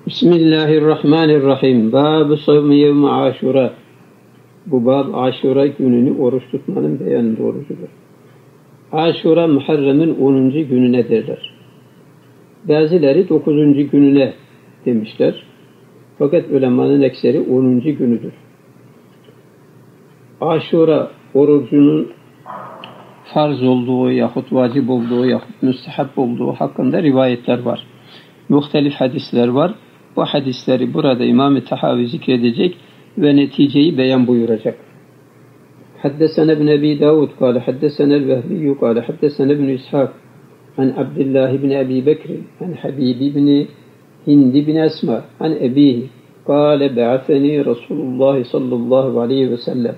Bismillahirrahmanirrahim. Bab-ı savmi yevmi aşura. Bu bab aşura gününü oruç tutmanın beyanı doğrusudur. Aşura Muharrem'in 10. gününe derler. Bazıları 9. gününe demişler. Fakat ulemanın ekseri 10. günüdür. Aşura orucunun farz olduğu yahut vacip olduğu yahut müstehap olduğu hakkında rivayetler var. Muhtelif hadisler var. Bu hadisleri burada İmam-ı Tahavi zikredecek ve neticeyi beyan buyuracak. Haddesene ibn Ebi Davud kâle haddesene el-Vehbiyyü kâle haddesene ibn İshak an Abdullah ibn Ebi Bekr an Habib ibn Hind ibn Esma an Ebihi kâle be'atheni Resulullah sallallahu aleyhi ve sellem.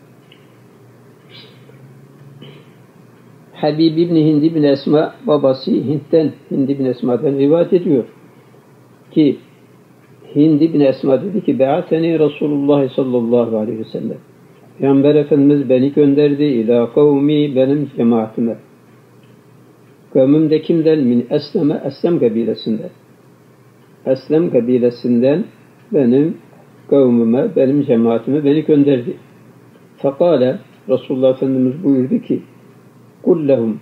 Habib ibn Hind ibn Esma babası Hind ibn Esma'dan rivayet ediyor ki Hind ibn Esma dedi ki be'atheni Resulullah sallallahu aleyhi ve sellem. Peygamber Efendimiz beni gönderdi ila kavmi benim cemaatime. Kavmim de kimden? Min Esleme, Eslem kabilesinden. Eslem kabilesinden benim kavmime, benim cemaatime beni gönderdi. Fekale Resulullah Efendimiz buyurdu ki kullehum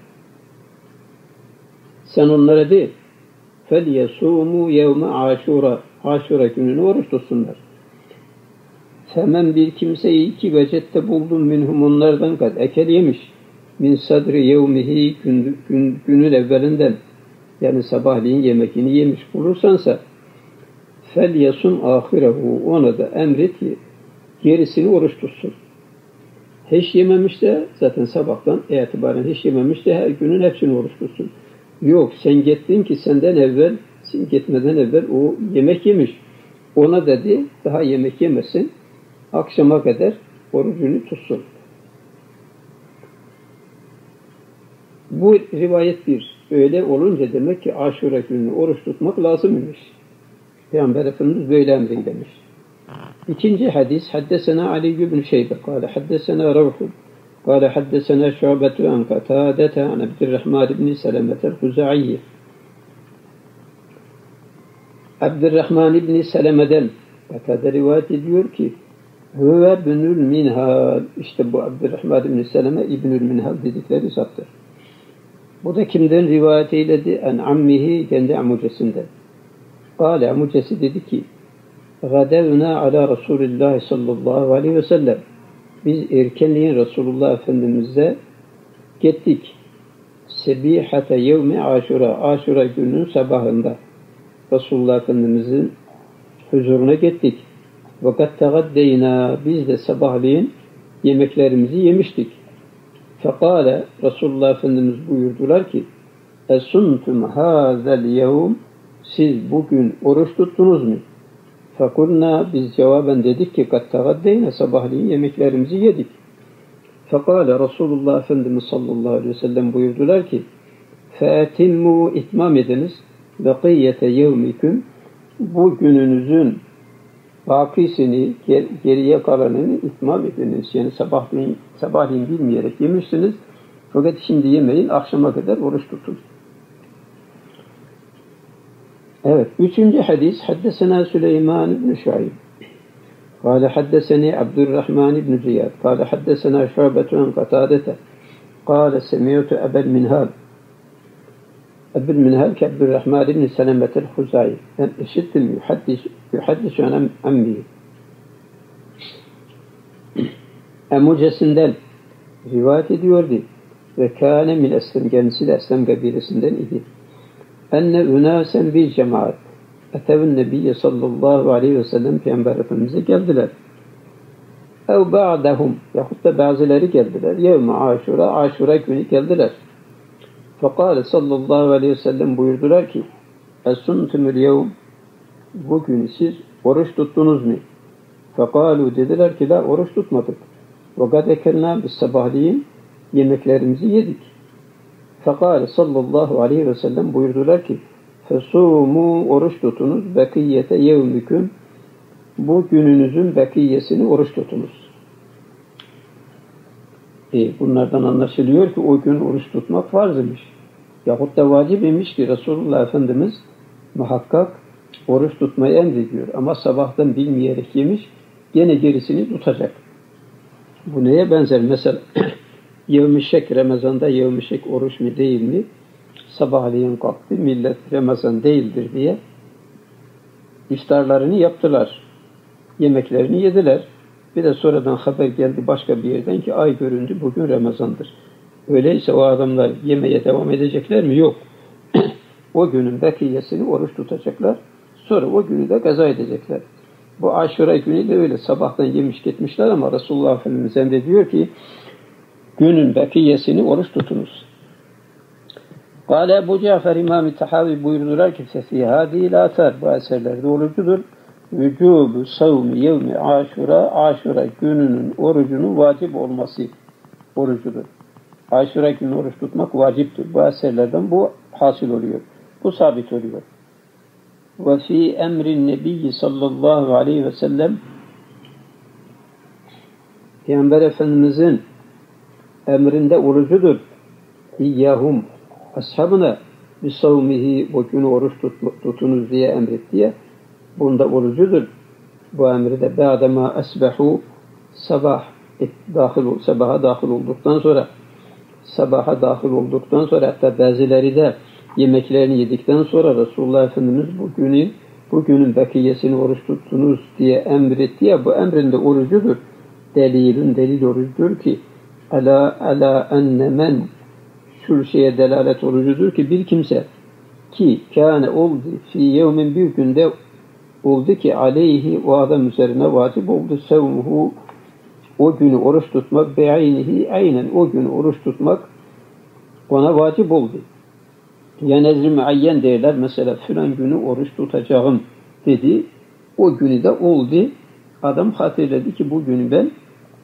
sen onlara de فَلْيَسُومُوا يَوْمَ عَاشُورَ Aşura gününü oruç tutsunlar. Femen bir kimseyi iki vecette buldum minhum onlardan kad ekel yemiş. Min sadri yevmihi günün evvelinden yani sabahleyin yemekini yemiş bulursansa فَلْيَسُمْ ahirehu ona da emret ki gerisini oruç tutsun. Hiç yememiş de zaten sabahtan itibaren hiç yememiş de her günün hepsini oruç tutsun. Yok sen gittin ki sen gitmeden evvel o yemek yemiş. Ona dedi daha yemek yemesin. Akşama kadar orucunu tutsun. Bu rivayet bir. Öyle olunca demek ki Aşura gününü oruç tutmak lazımmış. Peygamber Efendimiz böyle emreylemiş. İkinci hadis haddesena Ali ibn Şeybe kâle haddesena Ravhu kâle haddesena Şu'betu an Katâdete an Abdurrahman ibn Selemetel Huza'iyye. Abdurrahman ibn Seleme'den Katâde rivayet ediyor ki Hüve ibnül Minhal. İşte bu Abdurrahman ibn Seleme İbnül Minhal dedikleri zattır. Bu da kimden rivayet eyledi? En ammihi kendi amucesinden. Kâle amucesi dedi ki Gadevna ala Resulillah sallallahu aleyhi ve sellem. Biz erkenleyin Resulullah Efendimiz'e gittik. Sebihate yevmi aşura. Aşura gününün sabahında Resulullah Efendimiz'in huzuruna gittik. Vakat tegaddeyna. Biz de sabahleyin yemeklerimizi yemiştik. Fekale Resulullah Efendimiz buyurdular ki Esuntum hazel yevm. Siz bugün oruç tuttunuz mu? Fekulna biz cevaben dedik ki kat tegaddeyna sabahleyin yemeklerimizi yedik. Fekale Resulullah Efendimiz sallallahu aleyhi ve sellem buyurdular ki feetimmu itmam ediniz bekiyete yevmiküm bu gününüzün bakisini geriye kalanını itmam ediniz. Yani sabahleyin bilmeyerek yemişsiniz. Fakat şimdi yemeyin akşama kadar oruç tutun. Evet. Üçüncü hadis haddesena Süleyman ibn Şuayb. Kâle haddeseni Abdurrahman ibn Ziyad. Kâle haddesena Şu'betu an Katâdete. Kâle semiyutu Ebel Minhal. Ebel Minhal ki Abdurrahman ibn Selemetel Huzai. Ben işittim yuhaddisu an ammihi. Emucesinden rivayet ediyordu. Ve kâne min Eslem. Kendisi de Eslem kabilesinden idi. Enne ünasen bir cemaat etevün nebiyye sallallahu aleyhi ve sellem Peygamber Efendimiz'e geldiler. Ev ba'dahum yahut da bazıları geldiler. Yevmi aşura, aşura günü geldiler. Fekale sallallahu aleyhi ve sellem buyurdular ki Esuntumul yevm bugün siz oruç tuttunuz mu? Fekalu dediler ki la oruç tutmadık. Ve gadekelna biz sabahleyin yemeklerimizi yedik. Fekale sallallahu aleyhi ve sellem buyurdular ki fesumu oruç tutunuz bekiyete yevmüküm bu gününüzün bekiyesini oruç tutunuz. Bunlardan anlaşılıyor ki o gün oruç tutmak farz imiş. Yahut da vacip imiş ki Resulullah Efendimiz muhakkak oruç tutmayı emrediyor. Ama sabahtan bilmeyerek yemiş, gene gerisini tutacak. Bu neye benzer? Mesela yevmi şek, Ramazan'da yevmi şek oruç mu değil mi? Sabahleyin kalktı, millet Ramazan değildir diye iftarlarını yaptılar. Yemeklerini yediler. Bir de sonradan haber geldi başka bir yerden ki ay göründü, bugün Ramazan'dır. Öyleyse o adamlar yemeye devam edecekler mi? Yok. O günün bekiyesini oruç tutacaklar. Sonra o günü de gaza edecekler. Bu Aşura günü de öyle. Sabahtan yemiş gitmişler ama Resulullah Efendimiz emrediyor ki günün bekiyesini oruç tutunuz. Kâle Ebu Cafer İmam-ı Tahavi buyurdular ki fefî hâdî lâtar. Bu eserlerde olucudur. Vücûbü savmi yevmi aşura. Aşura gününün orucunun vacip olması orucudur. Aşura günü oruç tutmak vaciptir. Bu eserlerden bu hasıl oluyor. Bu sabit oluyor. Ve fî emrin nebiyyi sallallahu aleyhi ve sellem Peygamber Efendimizin emrinde orucudur. İyyahum ashabına bir savmihi o günü oruç tutunuz diye emretti diye. Bunda orucudur. Bu emri de ba'dema esbehu sabaha dahil olduktan sonra hatta bazıları da yemeklerini yedikten sonra Resulullah Efendimiz bugünün bekiyesini oruç tuttunuz diye emretti ya, bu emrinde orucudur. Delil orucudur ki ala enne men şu şeye delalet orucudur ki bir kimse ki kâne oldu fi yevmin bir günde oldu ki aleyhi o adam üzerine vacip oldu sevmuhu o günü oruç tutmak be'aynihi aynen o günü oruç tutmak ona vacip oldu. Yani nezr-i muayyen derler. Mesela filan günü oruç tutacağım dedi. O günü de oldu. Adam hatırladı ki bu günü ben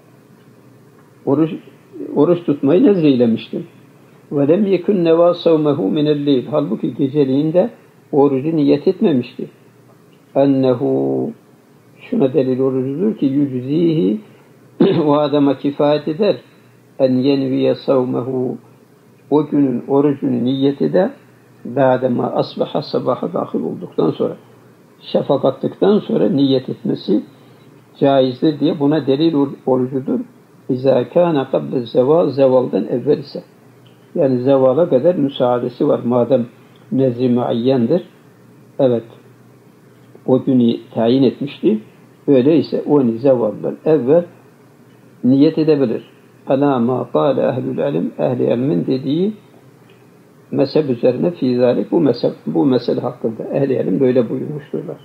oruç tutmayı nezreylemiştim. Ve lem yekun neva savmehu minel-leyl. Halbuki geceliğin de orucu niyet etmemişti. Ennehu şuna delil orucudur ki yüczihi o adama kifayet eder. En yenviye savmehu o günün orucunu niyeti de ba'dema asbaha sabaha dahil olduktan sonra şafak attıktan sonra niyet etmesi caizdir diye buna delil orucudur. İzâ kâne kable zeval zevaldan evvel ise yani zevala kadar müsaadesi var madem nezri muayyendir. Evet o günü tayin etmişti. Öyleyse onu zevaldan evvel niyet edebilir. Alâ mâ kâle ehlül ilim ehli ilmin dediği mezhep üzerine fî zâlik bu mesele hakkında ehli ilim böyle buyurmuşturlar.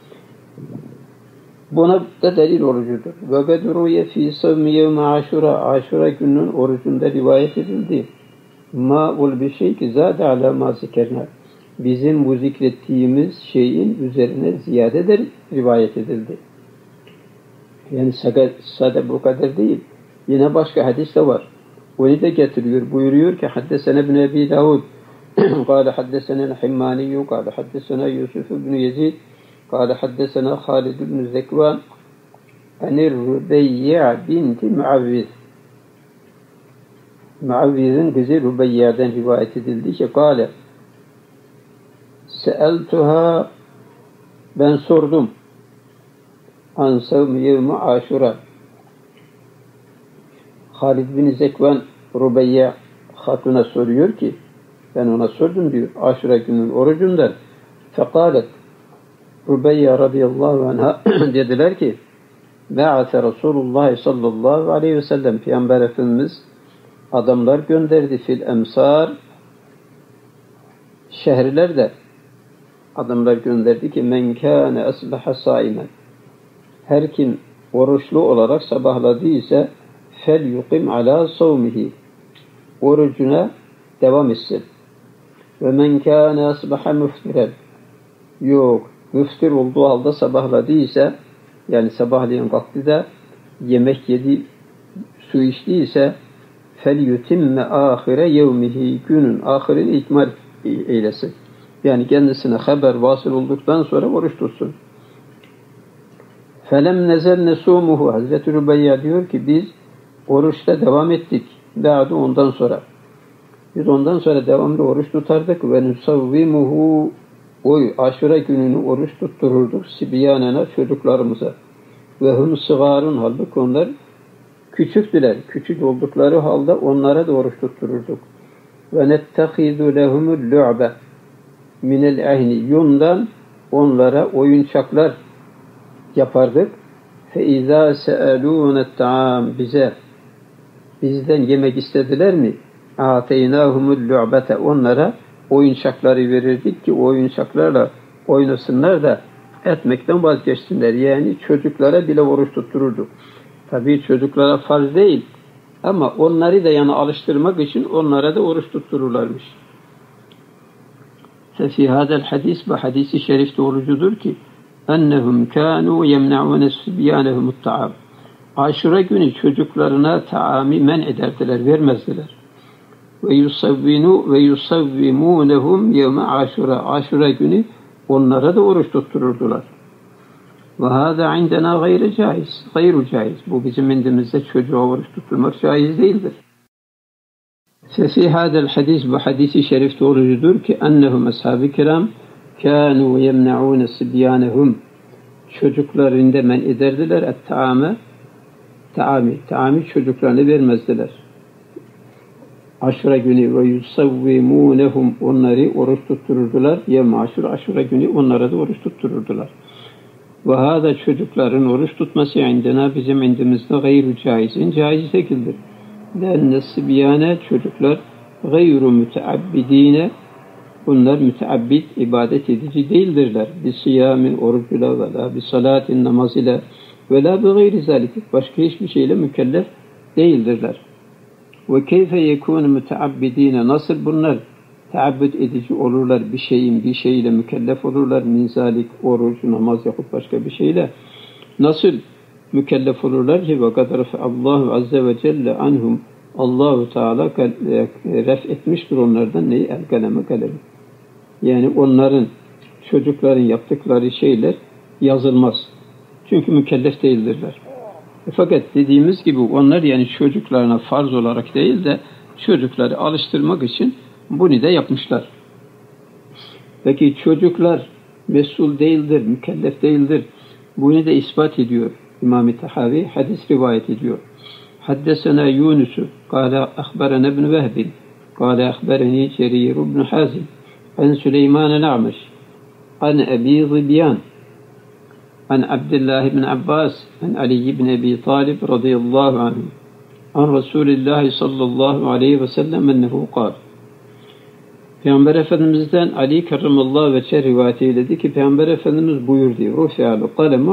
Buna da delil orucudur. Ve bedruye fî savmi yevme aşura aşura gününün orucunda rivayet edildi. Ma'ul bir şey ki zâde alâ mâ zikerna bizim bu zikrettiğimiz şeyin üzerine ziyadedir rivayet edildi. Yani sadece bu kadar değil. Yine başka hadis de var. Onu da getiriyor. Buyuruyor ki haddesene ibn Ebi Davud قال حدثنا الحماني قال حدثنا يوسف بن يزيد قال حدثنا خالد بن زكوان عن الربيع بنت Muavviz'in kızı Rübeyya'dan rivayet edildi ki kâle seeltuha ben sordum an savmi yevmi aşura Halid bin Zekvan Rübeyya hatuna soruyor ki ben ona sordum diyor aşura günün orucundan fekalet Rübeyya radıyallahu anha dediler ki ba'ate Resulullah sallallahu aleyhi ve sellem Peygamber Efendimiz adamlar gönderdi fil emsar şehirlerde adamlar gönderdi ki men kâne asbaha saimen her kim oruçlu olarak sabahladıysa fel yuqim ala savmihi orucuna devam etsin ve men kâne asbaha müftiren yok müftir olduğu halde sabahladıysa yani sabahleyin kalktı da yemek yedi su içtiyse fel yutimme ahire yevmihi günün ahirini ikmal eylesin. Yani kendisine haber vasıl olduktan sonra oruç tutsun. Felem nezel nesumuhu Hazreti Rübeyya diyor ki biz oruçta devam ettik. Ba'du ondan sonra. Biz ondan sonra devamlı oruç tutardık ve nusavvimuhu Aşure gününü oruç tuttururduk sibyanena çocuklarımıza. Ve hum sıgarun, halbuki onlar küçüktüler. Küçük oldukları halde onlara da oruç tuttururduk. Ve nettehizu lehumul lu'be minel ehni, yundan onlara oyuncaklar yapardık. Fe izâ se'elûnet ta'am, bizden yemek istediler mi? Âteynâhumul lu'bete, onlara oyuncakları verirdik ki oyuncaklarla oynasınlar da etmekten vazgeçsinler. Yani çocuklara bile oruç tuttururduk. Tabii çocuklara farz değil ama onları da yani alıştırmak için onlara da oruç tuttururlarmış. Fefî hâzel hadis, bu hadisi şerif doğrucudur ki ennehum kânû yemne'ûne sübyanehumut ta'am. Aşure günü çocuklarına taami men ederdiler, vermezdiler. Ve yusavvimûnehum yevme aşura. Aşure günü onlara da oruç tuttururdular. Ve hâzâ indena gayru caiz. Bu bizim indimizde çocuğa oruç tutturmak caiz değildir. Fefî hâzel hadis, bu hadisi şerif doğrucudur ki ennehum ashab-ı kiram kânû yemne'ûne sibyânehum. Çocuklarında men ederdiler taami çocuklarına vermezdiler. Aşure günü ve yusavvimûnehum, onları oruç tuttururdular. Yevme aşure günü onlara da oruç tuttururdular. Ve hâzâ, çocukların oruç tutması indena, bizim indimizde gayru caizin, caiz değildir. Lenne sibyâne, çocuklar gayru müteabbidîne, bunlar müteabbid, ibadet edici değildirler. Bi siyamin, orucuyla ve la bi salatin, namaz ile ve la bi gayri zalik, başka hiçbir şeyle mükellef değildirler. Ve keyfe yekûnu müteabbidîne, nasıl bunlar teabbüd edici olurlar, bir şeyle mükellef olurlar, min zalik, oruç, namaz yapıp başka bir şeyle nasıl mükellef olurlar ki ve kadar Allahu azze ve celle anhum, Allahu Teala ref etmiştir onlardan neyi? El kaleme, kalemi. Yani onların, çocukların yaptıkları şeyler yazılmaz. Çünkü mükellef değildirler. Fakat dediğimiz gibi onlar yani çocuklarına farz olarak değil de çocukları alıştırmak için bunu da yapmışlar. Peki çocuklar mesul değildir, mükellef değildir. Bunu da ispat ediyor İmam-ı Tahavi, hadis rivayet ediyor. Haddesena Yunus, kâle ahberene ibn Vehb, kâle ahbereni Cerir ibn Hazim, an Süleyman el-A'meş, an Ebi Zibyan, an Abdullah ibn Abbas, an Ali ibn Abi Talib radıyallahu anh, an Resulullah sallallahu aleyhi ve sellem ennehu kâle. Peygamber Efendimiz'den Ali kerramallahu veçhe rivayet eyledi ki Peygamber Efendimiz buyurdu. Rufi'al kalemu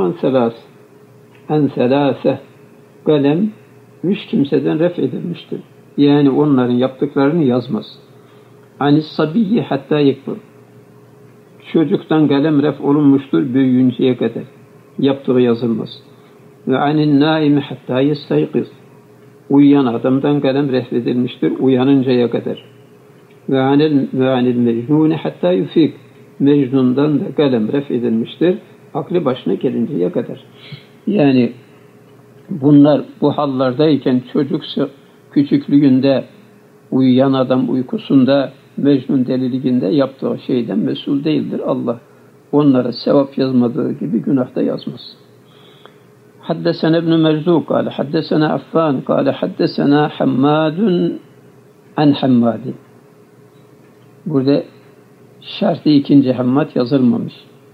an selâse. Kalem 3 kimseden ref edilmiştir. Yani onların yaptıklarını yazmaz. Anis sabiyyi hatta yekbur. Çocuktan kalem ref olunmuştur büyüyünceye kadar. Yaptığı yazılmaz. Ve anin naimi hatta yestayqiz. Uyuyan adamdan kalem ref edilmiştir uyanıncaya kadar. Ve anil mecnuni hatta yufik. Mecnundan da kalem ref edilmiştir aklı başına gelinceye kadar. Yani bunlar bu hallardayken çocuk küçüklüğünde uyuyan adam uykusunda mecnun deliliğinde yaptığı şeyden mesul değildir. Allah onlara sevap yazmadığı gibi günah da yazmaz. Haddesena ibn Merzuk kâle haddesena Affan kâle haddesena Hammadun an Hammadin. Burada şartı ikinci Hammad yazılmamış.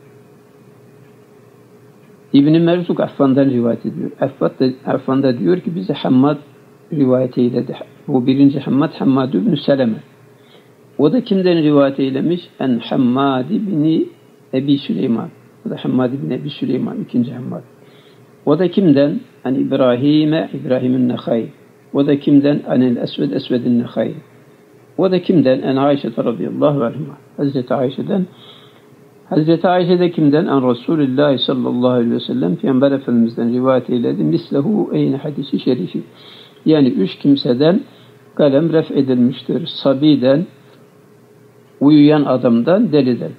İbn-i Merzuk Affan'dan rivayet ediyor. Affan'da diyor ki bize Hammad rivayet eyledi. Bu birinci Hammad, Hammad ibn Seleme. O da kimden rivayet eylemiş? En Hammad ibn Ebi Süleyman. O da Hammad ibn Ebi Süleyman, ikinci Hammad. O da kimden? En İbrahim'in Nekhai. O da kimden? En Esved'in Nekhai. O da kimden? En Ayşe radıyallahu anha. Hazreti Ayşe'den. Hazreti Ayşe de kimden? En Resulullah sallallahu aleyhi ve sellem Peygamber Efendimiz'den rivayet eyledi. Mislehu eyni hadisi şerifi. Yani 3 kimseden kalem ref edilmiştir. Sabiden, uyuyan adamdan, deliden.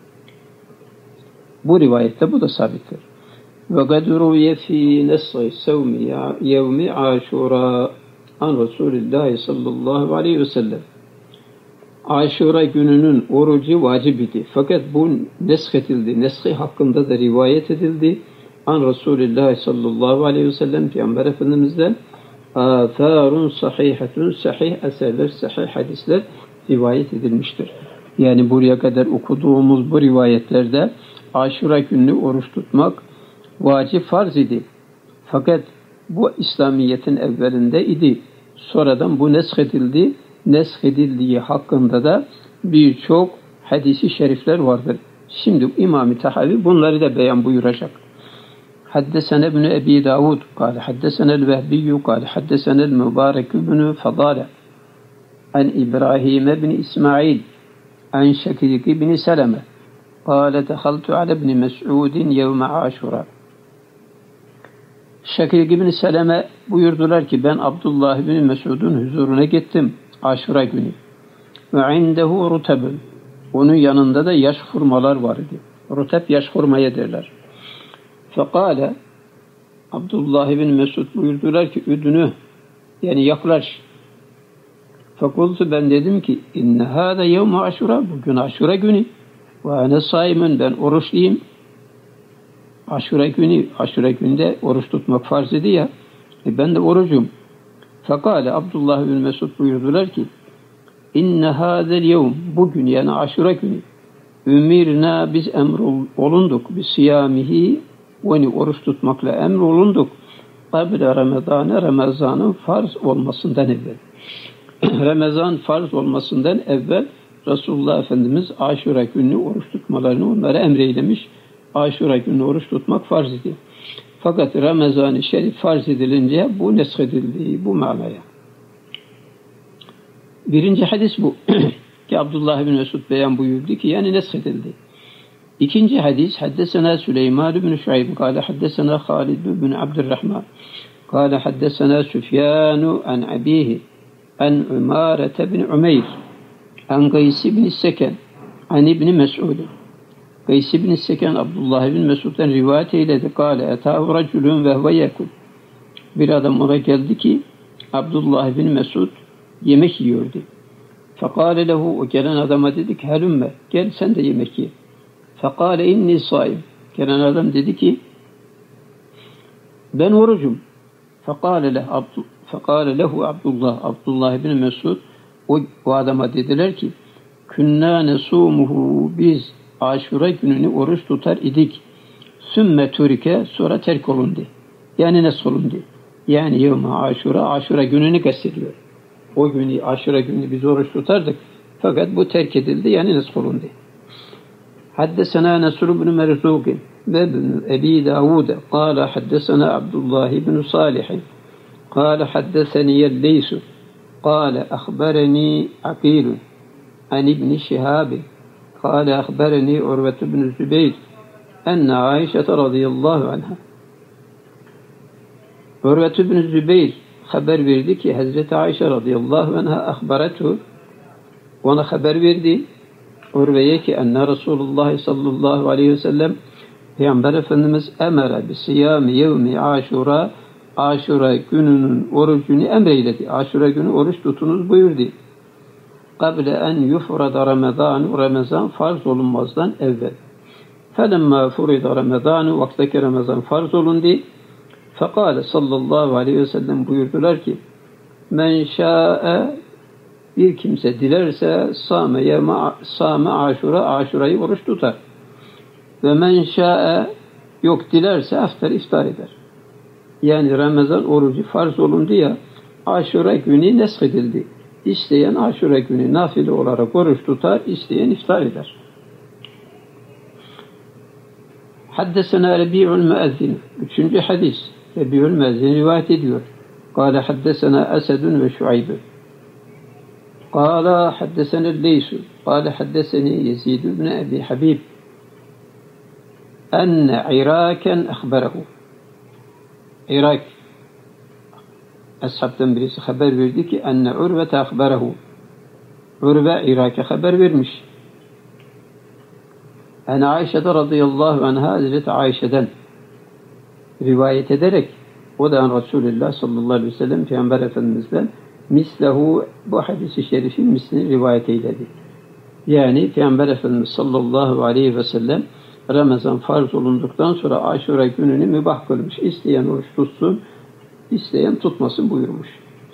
Bu rivayette bu da sabittir. Ve gadruye fi nes'i sevmi yevmi aşura an Resulullah sallallahu aleyhi ve sellem. Aşura gününün orucu vacip idi. Fakat bu neshedildi. Neshi hakkında da rivayet edildi. An Resulullah sallallahu aleyhi ve sellem Peygamber Efendimiz'den atharun sahihatun sahih eserler, sahih hadisler rivayet edilmiştir. Yani buraya kadar okuduğumuz bu rivayetlerde Aşura günü oruç tutmak vacip farz idi. Fakat bu İslamiyet'in evvelinde idi. Sonradan bu neshedildi. Neshedildiği hakkında da birçok hadisi şerifler vardır. Şimdi İmam-ı Tahavi bunları da beyan buyuracak. Haddesene ibn Ebi Davud, kâle haddesenel Vehbiyyü, kâle haddesenel Mübarek ibn Fadale, an İbrahim ibn İsmail, an Şekik ibn Seleme, kâle dehaltu ala ibn Mes'udin yevme Aşura. Şekik ibn Seleme buyurdular ki ben Abdullah ibn Mes'ud'un huzuruna gittim Aşura günü. Ve indehu rutabun. Onun yanında da yaş hurmalar vardı. Rutab yaş hurmaya derler. Fekale Abdullah ibn Mesud buyurdular ki üdünü yani yaklaş. Fekultu ben dedim ki inne hâde yevme Aşura, bugün Aşura günü. Ve ene saimun, ben oruçluyum. Aşura günde oruç tutmak farz idi ya. Ben de orucum. Fekale Abdullah ibn Mesud buyurdular ki inne hâzel yevm, bugün yani Aşura günü ümirna biz emrolunduk bi siyamihi ve oruç tutmakla emrolunduk. Qabla Ramazan'ın farz olmasından evvel. Ramazan farz olmasından evvel Resulullah Efendimiz Aşura günü oruç tutmalarını onlara emreylemiş. Aşura günü oruç tutmak farz idi. Fakat Ramazan-ı Şerif farz edilince bu neshedildi bu manaya. Birinci hadis bu. Ki Abdullah bin Mesud beyan buyurdu ki yani neshedildi. İkinci hadis haddesena Süleyman bin Şuayb kâle haddesena Halid bin Abdurrahman kâle haddesena Süfyanu an abihi an Umare bin Umeyr an Gays bin Seken an İbni Mes'ud. Gays bin Seken Abdullah bin Mesud'dan rivayet eyledi. Kâle etâhu raculun ve huve yekul. Bir adam ona geldi ki Abdullah bin Mesud yemek yiyordu. Fekâle lehu, o gelen adama dedi ki helümme, gel sen de yemek ye. Fekâle inni saim. Gelen adam dedi ki ben orucum. Fekâle lehu Abdullah bin Mesud o adama dediler ki künnâ nesûmuhu, biz Aşura gününü oruç tutar idik. Sümme turike, sonra terk olundu. Yani nasıl olundu? Yani yevme Aşura gününü kastediyor. O günü, Aşura günü biz oruç tutardık. Fakat bu terk edildi, yani nasıl olundu? Haddesena Nesr ibn Merzuk ve ibn Ebi Davud kâle haddesena Abdullah ibn Salih kâle haddeseni Yelleysu kâle akhbereni Akîlun an ibn Şihâb kâle akhbereni Urve ibn Zübeyr enne Aişe radıyallahu anha. Urve ibn Zübeyr haber verdi ki Hazreti Ayşe radıyallahu anha ahbaretu, ona haber verdi Urve'ye ki enne Resulullah sallallahu aleyhi ve sellem Peygamber Efendimiz emere bi siyami yevmi Aşura, Aşura gününün orucunu emreyledi. Aşura günü oruç tutunuz buyurdu. Kable en yufrada Ramazan farz olunmazdan evvel. Felemma furida Ramazan, vaktaki Ramazan farz olundu. Fekale sallallahu aleyhi ve sellem buyurdular ki men şa'e, bir kimse dilerse sâme Aşura'yı oruç tutar. Ve men şa'e, yok dilerse iftar eder. Yani Ramazan orucu farz olundu ya, Aşura günü neshedildi. İsteyen Aşura günü nafile olarak oruç tutar, isteyen iftar eder. Haddesena Rebi'ul Müezzin. Üçüncü hadis. Rebi'ul Müezzin rivayet ediyor. Kâle haddesena Esedun ve Şuayb'ü. Kâle haddesena Leysu. Kâle haddeseni Yezid ibn Ebi Habib. Enne İraken ahberehu. Irak ashabtan birisi haber verdi ki enne Urve ahberehu. Urve Irak'a haber vermiş. Ene Ayşe radıyallahu anha, Hazreti Ayşe'den rivayet ederek, o da Resulullah sallallahu aleyhi ve sellem Peygamber Efendimiz'den mislehu bu hadisi şerifin mislini rivayet eyledi. Yani Peygamber Efendimiz sallallahu aleyhi ve sellem Ramazan farz olunduktan sonra Aşura gününü mübah kılmış. İsteyen oruç tutsun, isteyen tutmasın buyurmuş.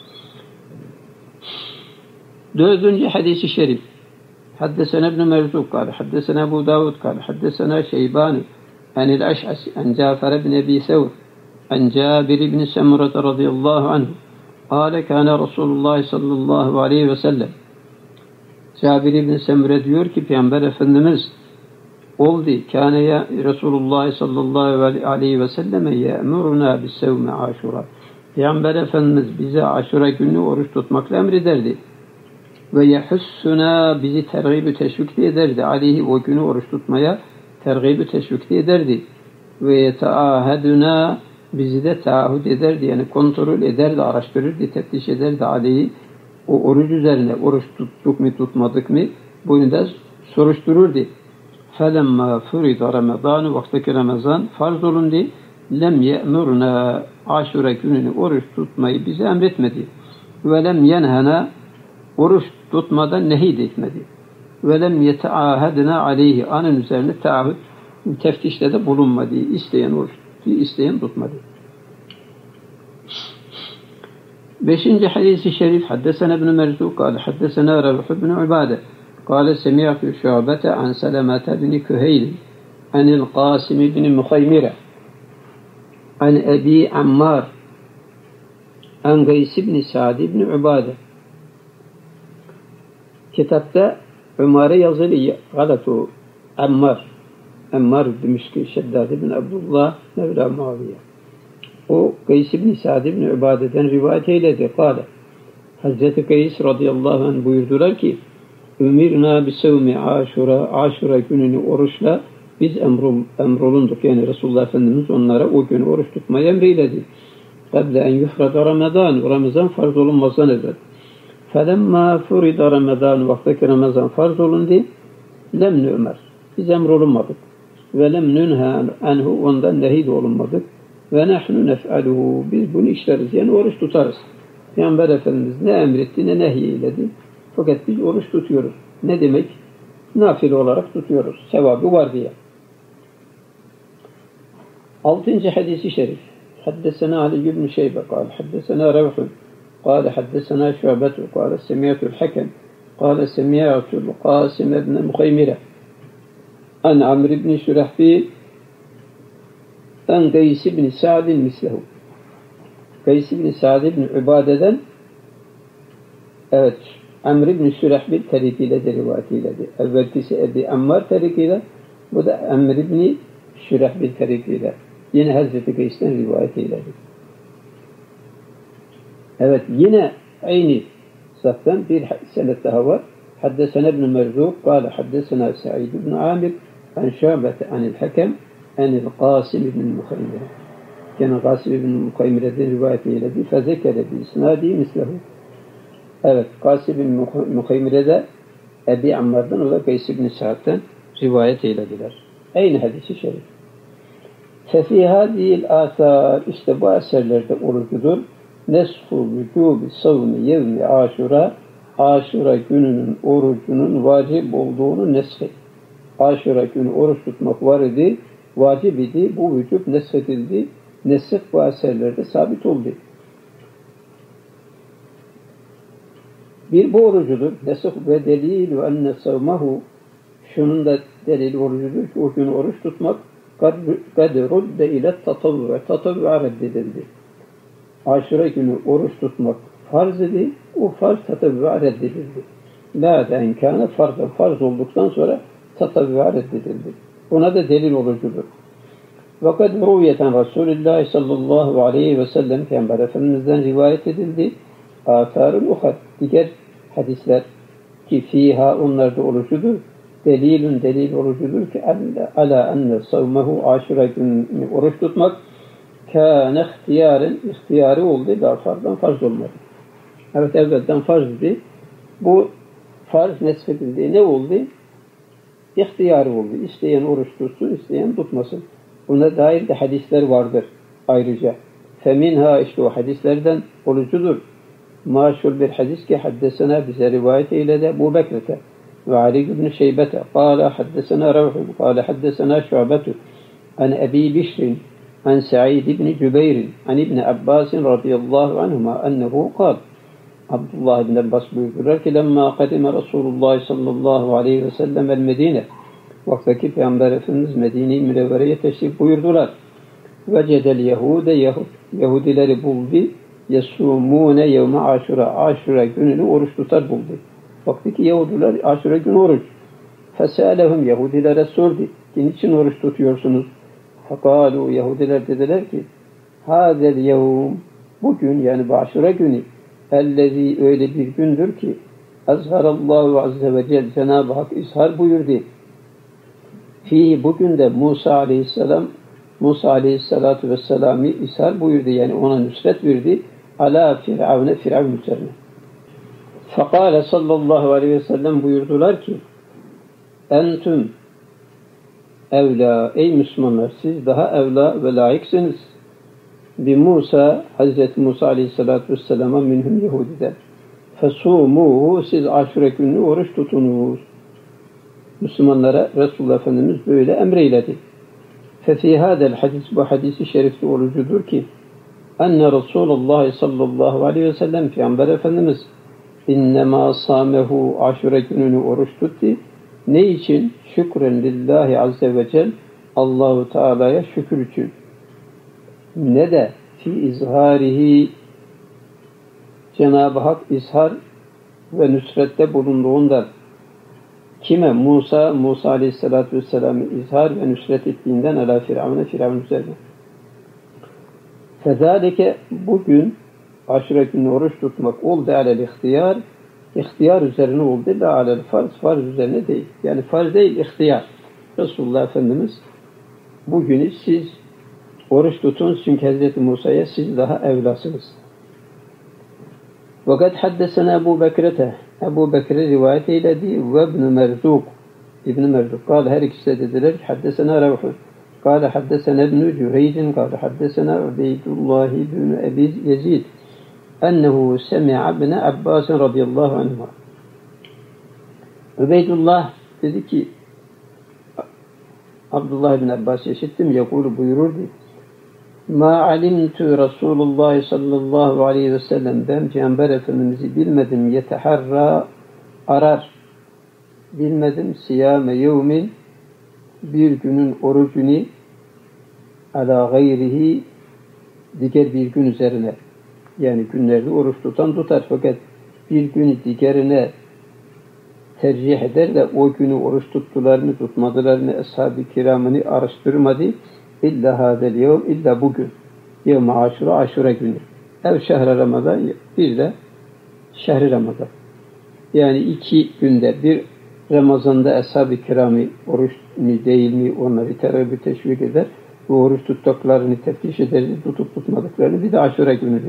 4. hadisi şerif. Haddesena İbn Merzuk kâle, haddesena Ebu Davud kâle, haddesena Şeybani, anil Eş'as, an Cafer ibn Ebi Sevr, an Cabir ibn Semurah radıyallahu anhu. Kâle kâne Resulullah sallallahu aleyhi ve sellem. Cabir ibn Semurah diyor ki Peygamber Efendimiz oldu. Kâne ya Resulullah sallallahu aleyhi ve sellem ye'muruna bis-sevmi Aşura. Peygamber Efendimiz bize Aşura günü oruç tutmakla emrederdi. Ve yehussuna bizi tergib-i teşvik ederdi. Aleyhi o günü oruç tutmaya tergib-i teşvik ederdi. Ve yetaaheduna bizi de taahhüt ederdi. Yani kontrol ederdi, araştırırdı, teftiş ederdi aleyhi. O oruç üzerine oruç tuttuk mu tutmadık mı bunu da soruştururdu. فَلَمَّا فُرِدَ رَمَضَانُ vaktaki Ramazan farz olundu. Lem ye'murna Aşura gününü oruç tutmayı bize emretmedi. Ve lem yenhana oruç tutmadan nehy etmedi. Ve lem yeteahedna aleyhi anın üzerine taahhüt teftişte de bulunmadı. İsteyen oruç tuttu, isteyen tutmadı. 5. hadisi şerif. Haddesena İbn Merzuk kâle haddesena Ravh ibn Ubade kâle semi'tu Şu'bete an Selemete bin Küheyl anil Qasim ibn Mukhaymire an Ebi Ammar an Gays ibn Sa'd ibn Ubade. Kitapta Ömer'e yazılı galatu Ammar demiş ki Şeddad ibn Abdullah Mevla Muaviye. O Gays ibn Sa'd ibn Ubade'den rivayet eyledi. Kâle Hazreti Gays radıyallahu anh buyurdular ki Ümirna bisevmi Aşura gününü oruçla biz emrolunduk. Yani Resulullah Efendimiz onlara o günü oruç tutmayı emreyledi. Kable en yufrada Ramazan farz olunmazdan evvel. Felemma furida Ramazan vaktaki Ramazan farz olundu. Lem nü'mer. Biz emrolunmadık. Ve lem nünha anhu ondan nehy olunmadık. Ve nahnu nef'aluhu. Biz bunu işleriz. Yani oruç tutarız. Peygamber Efendimiz ne emretti ne nehiyledi. Fakat biz oruç tutuyoruz. Ne demek? Nafile olarak tutuyoruz. Sevabı var diye. 6. hadisi şerif. Haddesena Ali ibn Şeybe kâle. Haddesena Ravhun. Kâle haddesena Şu'betu. Kâle semi'atul hakem. Kâle semi'atul Qasim ibn Mukhaymire. An Amr ibn Şurahbil. An Gays ibn Sa'din mislehu. Gays ibn Sa'd ibn Ubade'den evet Amr ibn Şurahbil tarikiyle de rivayet eyledi. Evvelkisi Ebi Ammar tarikiyle, bu da Amr ibn Şurahbil tarikiyle. Yine Hazreti Gays'ten rivayet eyledi. Evet yine aynı zattan bir senet daha var. Haddesena ibn Merzuk kâle haddesena Sa'id ibn Amir an Şu'bete anil Hakem anil Qasim ibn Mukhaymire. Gene Qasim ibn Mukhaymire'den rivayet eyledi. Fezekere bi isnadi mislehu. Evet, Qasim ibn Mukhaymire'de Ebi Ammar'dan, o da Gays ibn Sa'd'den rivayet eylediler. Aynı hadisi şerif. Fefî hâzîl âthâr, işte bu eserlerde olucudur. Neshu vücûbi savmi yevmi Aşura, Aşura gününün orucunun vacip olduğunu neshet. Aşura günü oruç tutmak var idi, vacip idi, bu vücub neshedildi. Nesih bu eserlerde sabit oldu. Bir bu orucudur. Nesih ve delil ve enne savmahu, şunun da delil orucudur ki o gün oruç tutmak kad rudde ile tatavvü'a reddedildi. Aşura günü oruç tutmak farz idi, o farz tatavvü'a reddedildi. La da enkâne farz olduktan sonra tatavvü'a reddedildi. Buna da delil orucudur. Fakat ruviyeten Resulullah sallallahu aleyhi ve sellem Peygamber Efendimiz'den rivayet edildi. Âthâr-ı ukhad, diğer hadisler ki fiha onlarda orucudur. Delil orucudur ki ala enne savmehu Aşura günü oruç tutmak kâne ihtiyarı oldu da farz olmadı. Evet evvelden farzdı. Bu farz nesfedildi. Ne oldu? İhtiyarı oldu. İsteyen oruç tutsun, isteyen tutmasın. Buna dair de hadisler vardır ayrıca. Feminha işte o hadislerden orucudur. maşhur bir hadis ki haddesena bize rivayet eyledi Ebu Bekir'te ve Ali ibn Şeybete kâle haddesena Ravhun kâle haddesena Şu'betu an Ebi Bişrin an Sa'id ibn Cübeyr'in an İbn Abbas'in radıyallahu anhuma ennehu kâle Abdullah ibn Abbas buyurdular ki lemma kadime Resulullah sallallahu aleyhi ve sellem el Medine vaktaki Peygamber Efendimiz Medine-i Münevvere'ye teşrif buyurdular. Vecedel Yahude Yahudileri buldu. Yesumune yevme aşura. Aşura gününü oruç tutar buldu. Vaktiki Yahudiler aşura günü oruç. Fesalehum Yahudilere sordu. Niçin oruç tutuyorsunuz? Fekalu Yahudiler dediler ki hazel yevm bugün yani bu aşura günü ellezî öyle bir gündür ki azharallahu azze ve celle Cenab-ı Hak izhar buyurdu. Fi bugün de Musa aleyhissalatu vesselam'ı ishar buyurdu yani ona nusret verdi ala Firavun üzerine. Fekale sallallahu aleyhi ve sellem buyurdular ki entüm evla ey Müslümanlar siz daha evla ve layıksınız bi Musa Hazreti Musa aleyhissalatu vesselama minhum Yahudiden fesumuhu siz aşure gününü oruç tutunuz. Müslümanlara Resulullah Efendimiz böyle emreyledi. Fefi hadel hadis bu hadisi şerifli olucudur ki enne Resulullah sallallahu aleyhi ve sellem Peygamber Efendimiz innema samehu aşure gününü oruç tuttu. Ne için? Şükren lillahi azze ve cel Allahu Teala'ya şükür için. Ne de fi izharihi Cenab-ı Hak izhar ve nüsrette bulunduğundan kime? Musa aleyhissalatü vesselam'ı izhar ve nüsret ettiğinden ala Firavun üzerine. Fezalike bugün aşure günü oruç tutmak oldu alel ihtiyar üzerine oldu la alel farz üzerine değil. Yani farz değil ihtiyar. Resulullah Efendimiz bugünü siz oruç tutun çünkü Hazreti Musa'ya siz daha evlasınız. Fakat haddesena Ebu Bekir'te Ebu Bekir'e rivayet eyledi ve İbn Merzuk kâle her ikisi de dediler ki haddesena Ravhun kâle haddesena İbn Cüreycin kâle haddesena Ubeydullah ibn Ebi Yezid ennehu semi'a ibn Abbas radıyallahu anhuma. Ubeydullah dedi ki Abdullah ibn Abbas işittim yakulu buyururdu. Ma alimtu Resulullah sallallahu aleyhi ve sellem ben Peygamber Efendimiz'i bilmedim yeteharra arar bilmedim siyame yevmin bir günün orucunu ala gayrihi diğer bir gün üzerine yani günlerde oruç tutar fakat bir günü diğerine tercih eder de o günü oruç tuttular mı tutmadılar mı ashab-ı kiramını araştırmadı illa hadel yevm illa bugün yevm aşura günü ev şehre Ramazan bir de şehri Ramazan yani iki günde bir Ramazan'da ashab-ı kiramı oruç mu değil mi onları terör teşvik eder bu oruç tuttuklarını teftiş eder tutup tutmadıklarını bir de aşura günü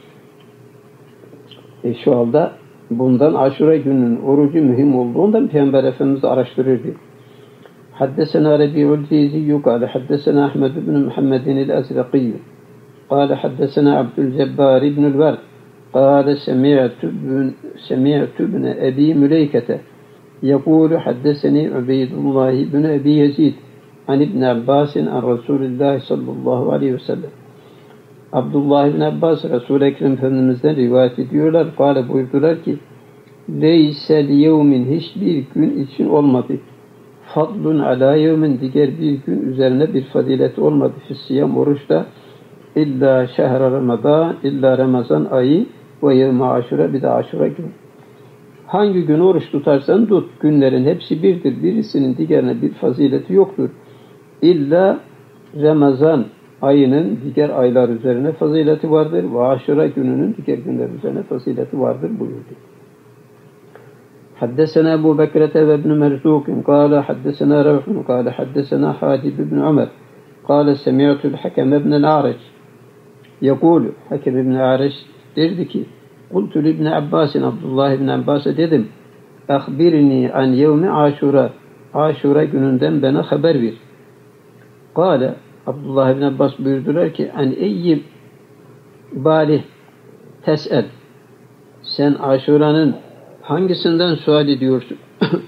şu anda bundan aşure gününün orucu mühim olduğundan Peygamber Efendimiz araştırırdı. Haddesena Rabi'ul Ciziyyü kâle haddesena Ahmed ibn Muhammedin el-Azraqiyyü kâle haddesena Abdülcebbar ibnül Verd kâle semi'tu ibn Ebi Müleykete yekûlu haddeseni Ubeydullah ibn Ebi Yezid an İbn Abbas'in an Resulullah sallallahu aleyhi ve sellem. Abdullah ibn Abbas Resul-i Ekrem Efendimiz'den rivayet ediyorlar. Kâle buyurdular ki leysel yevmin hiçbir gün için olmadı. Fadlun ala yevmin diğer bir gün üzerine bir fazilet olmadı. Fissiyam oruçta illa şehre Ramazan illa Ramazan ayı ve yevme aşure bir de aşure gün. Hangi gün oruç tutarsan tut. Günlerin hepsi birdir. Birisinin diğerine bir fazileti yoktur. İlla Ramazan ayının diğer aylar üzerine fazileti vardır ve aşure gününün diğer günler üzerine fazileti vardır buyurdu. Haddesena Ebu Bekir'te ve İbn Merzuk kâle haddesena Ravhun kâle haddesena Hadib ibn Ömer kâle semi'tul Hakem ibn A'reç yekûlu Hakem ibn A'reç derdi ki kultu ibn Abbas'in Abdullah ibn Abbas'a dedim akhbirni an yevmi aşura aşura gününden bana haber ver. Kâle Abdullah ibn Abbas buyurdular ki en eyyi balih tes'el sen Aşura'nın hangisinden sual ediyorsun?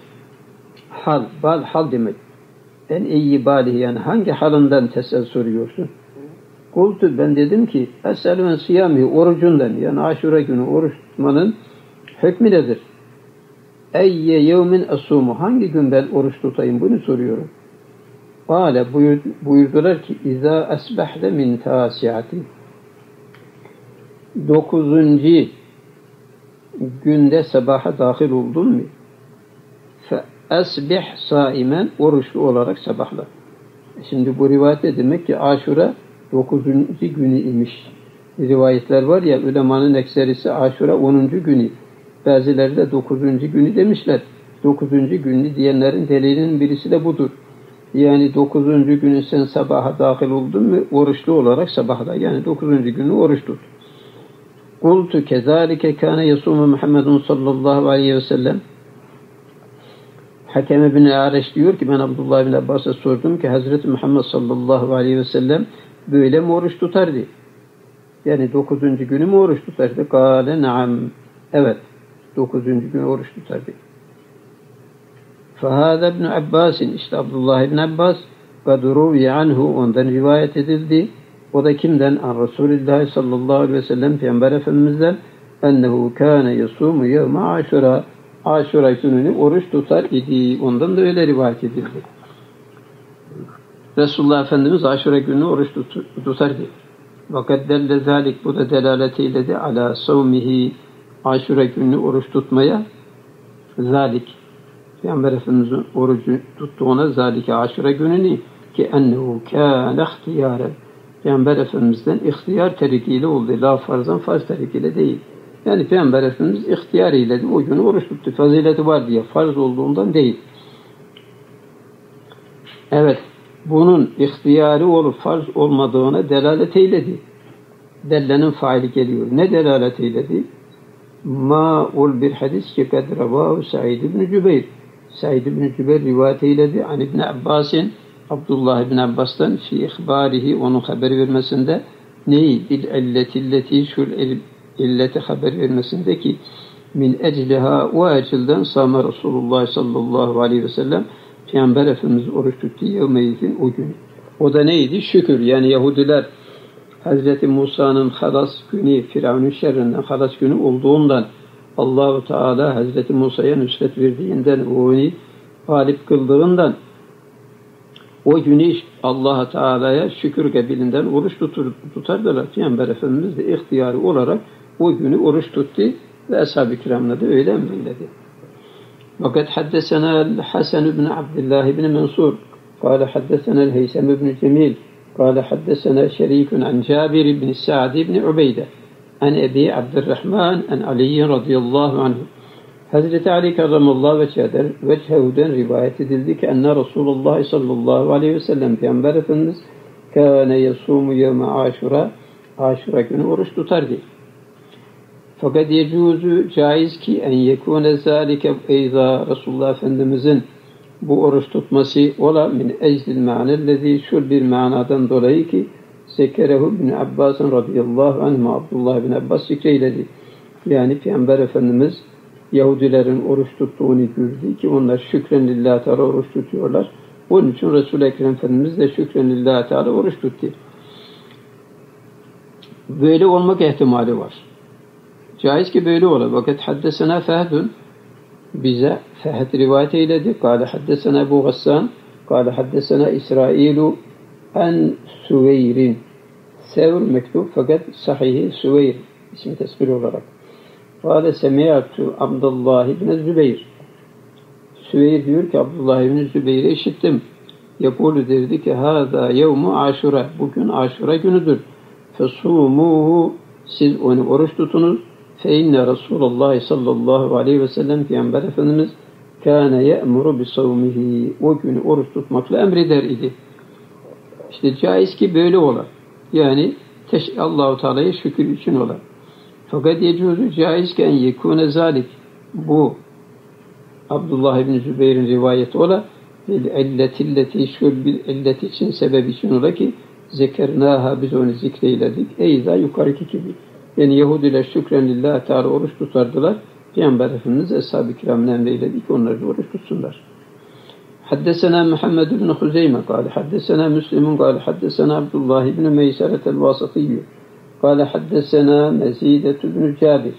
Hal demek. En iyi balihi, yani hangi halından tesel soruyorsun? Kultu, ben dedim ki es'elü siyami, orucundan, yani Aşura günü oruç tutmanın hükmü nedir? Eyye yevmin asumu, hangi gün ben oruç tutayım, bunu soruyorum. Kâle, buyurdular ki İzâ esbehde min tâsiati, 9. günde sabaha dahil oldun mu? Fe esbih saimen, oruçlu olarak sabahla. Şimdi bu rivayette demek ki Aşura 9. günü imiş. Rivayetler var ya, ulemanın ekserisi Aşura 10. günü. Bazıları da 9. günü demişler. 9. günü diyenlerin delilinin birisi de budur. Yani 9. günü sen sabaha dahil oldun mu, oruçlu olarak sabahla. Yani 9. günü oruç tut. Kultu kezalike kâne yasumu Muhammedun sallallahu aleyhi ve sellem. Hakem bin Areş diyor ki, ben Abdullah bin Abbas'a sordum ki Hazreti Muhammed sallallahu aleyhi ve sellem böyle mi oruç tutardı? Yani 9. günü mü oruç tutardı? Kâle naam. Evet. 9. gün oruç tutardı. فَهَذَا ibn Abbas'in, işte Abdullah ibn Abbas قَدْ رُوِيَ عَنْهُ, ondan rivayet edildi. O da kimden? An Resulullah sallallahu aleyhi ve sellem, Peygamber Efendimiz'den, اَنَّهُ كَانَ يَصُومُ يَوْمَ عَاشُرَى, Aşura gününü oruç tutar idi. Ondan da öyle rivayet edildi. Resulullah Efendimiz Aşura gününü oruç tutardı. Fakat delle zalik, bu da delaletiyle de ala savmihi, Aşura gününü oruç tutmaya, zalik, Peygamber Efendimiz'in orucu tuttuğuna, zalike Aşura gününü ki ennehu kâne ihtiyâren, Peygamber Efendimiz'den ihtiyar terikiyle oldu. La farzan, farz terikiyle değil. Yani Peygamber Efendimiz ihtiyarıyla de o günü oruç tuttu. Fazileti var diye, farz olduğundan değil. Evet, bunun ihtiyari olup farz olmadığına delalet eyledi. Dellenin faili geliyor. Ne delalet eyledi? Ma'ul bir hadis ki kad ravahu Sa'id ibn Cübeyr. Sa'id ibn Cübeyr rivayet eyledi. An İbn Abbas'in, Abdullah ibn Abbas'tan fi ihbarihi, onun haber vermesinde neyi? Bil illetilleti, şu illeti haber vermesindeki min ecliha, o ecilden sâme Resulullah sallallahu aleyhi ve sellem, Peygamber Efendimiz oruç tuttu yevmeyizin, o gün. O da neydi? Şükür. Yani Yahudiler Hazreti Musa'nın halas günü, Firavun'un şerrinden halas günü olduğundan, Allah-u Teala Hazreti Musa'ya nusret verdiğinden, onu galip kıldığından, o günü Allah-u Teala'ya şükür kabilinden oruç tutardılar. Peygamber Efendimiz de ihtiyari olarak o günü oruç tuttu ve Ashab-ı Kiram'la da öyle emrilledi. Fakat haddesena Hasan ibn Abdullah ibn Mansur, قال حدثنا الهيثم بن جميل قال حدثنا شريك عن جابر بن سعد بن عبيدة عن أبي عبد الرحمن عن علي رضي الله عنه. Hazreti Ali karramallahu vechheden rivayet edildi ki enne Resulullah sallallahu aleyhi ve sellem, Peygamber Efendimiz kâne yasumu yevme Aşura, Aşura günü oruç tutardı. Fakat yecuzu, caiz ki en yekûne zâlike eyza, Resulullah Efendimizin bu oruç tutması ola min ecdil ma'nellezî, şu bir manadan dolayı ki zekerehu ibn Abbas radıyallahu anhuma, Abdullah ibn Abbas zikreyledi. Yani Peygamber Efendimiz Yahudilerin oruç tuttuğunu gördü ki onlar şükren lillahi teala oruç tutuyorlar. Onun için Resul-i Ekrem Efendimiz de şükren lillahi teala oruç tuttu. Böyle olmak ihtimali var. Caiz ki böyle olur. Fakat haddesena Fehdun, bize Fehd rivayet eyledi. Kâle haddesena Ebu Gassan, kâle haddesena İsrailu en Süveyrin. Sevr mektup fakat sahihi Süveyr, ismi tesbir olarak. Kâle semiyatu Abdullah ibn Zübeyir. Süveyr diyor ki Abdullah ibn Zübeyir'i işittim. Yapulu derdi ki hâzâ yevmu Aşura, bugün Aşura günüdür. Fesûmûhu, siz onu oruç tutunuz. Fe inne Resulullah sallallahu aleyhi ve sellem, Peygamber Efendimiz kâne ye'muru bi savmihi, o günü oruç tutmakla emreder idi. İşte caiz ki böyle ola. Yani Allah-u Teala'ya şükür için ola. Fakat yecuzu, caiz ki en yekûne zâlik, bu Abdullah ibn Zübeyir'in rivayeti ola bil illetilleti, şu bir illet için, sebep için ola ki zekernâha, biz onu zikreyledik. Eyza, yukarıki gibi. Yani Yahudiler şükren lillahi teala oruç tutardılar. Peygamber Efendimiz Eshab-ı Kiram'ın emreyledi ki onları da oruç tutsunlar. Haddesena Muhammed ibn Huzeyme kâle haddesena Müslim'un kâle haddesena Abdullah ibn Meyseretel Vasıtiyyü kâle haddesena Mezidet ibn Cabir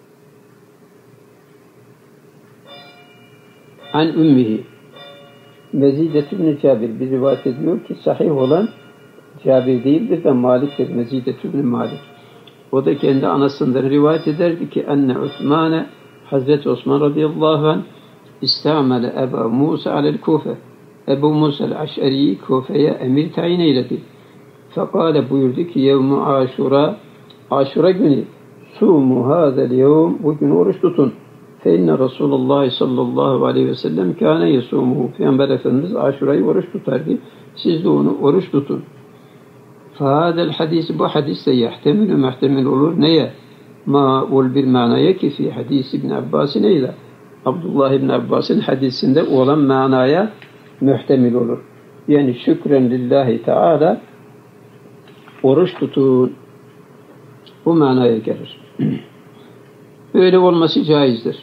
an ümmihi. Mezidet ibn Cabir bir rivayet ediyor ki sahih olan Cabir değildir de Malik'tir. Mezidet ibn Malik. O da kendi anasından rivayet ederdi ki enne Osman'e Hazreti Osman radıyallahu anh istamele Ebu Musa alel Kufe. Ebu Musa el-Aş'ari'yi Kufe'ye emir tayin eyledi. Fekale buyurdu ki yevmu aşura, aşura günü sumu hazel yevm, bugün oruç tutun. Fe inne Resulullah sallallahu aleyhi ve sellem kâne yesumuhu. Peygamber Efendimiz aşurayı oruç tutardı. Siz de onu oruç tutun. Fahadel hadis, bu hadiste yahtemilü muhtemel olur. Neye? Ma ol bir manaya ki fi hadis İbn Abbas'ın eyle. Abdullah İbn Abbas'ın hadisinde olan manaya muhtemel olur. Yani şükren lillahi teala oruç tutun. Bu manaya gelir. Böyle olması caizdir.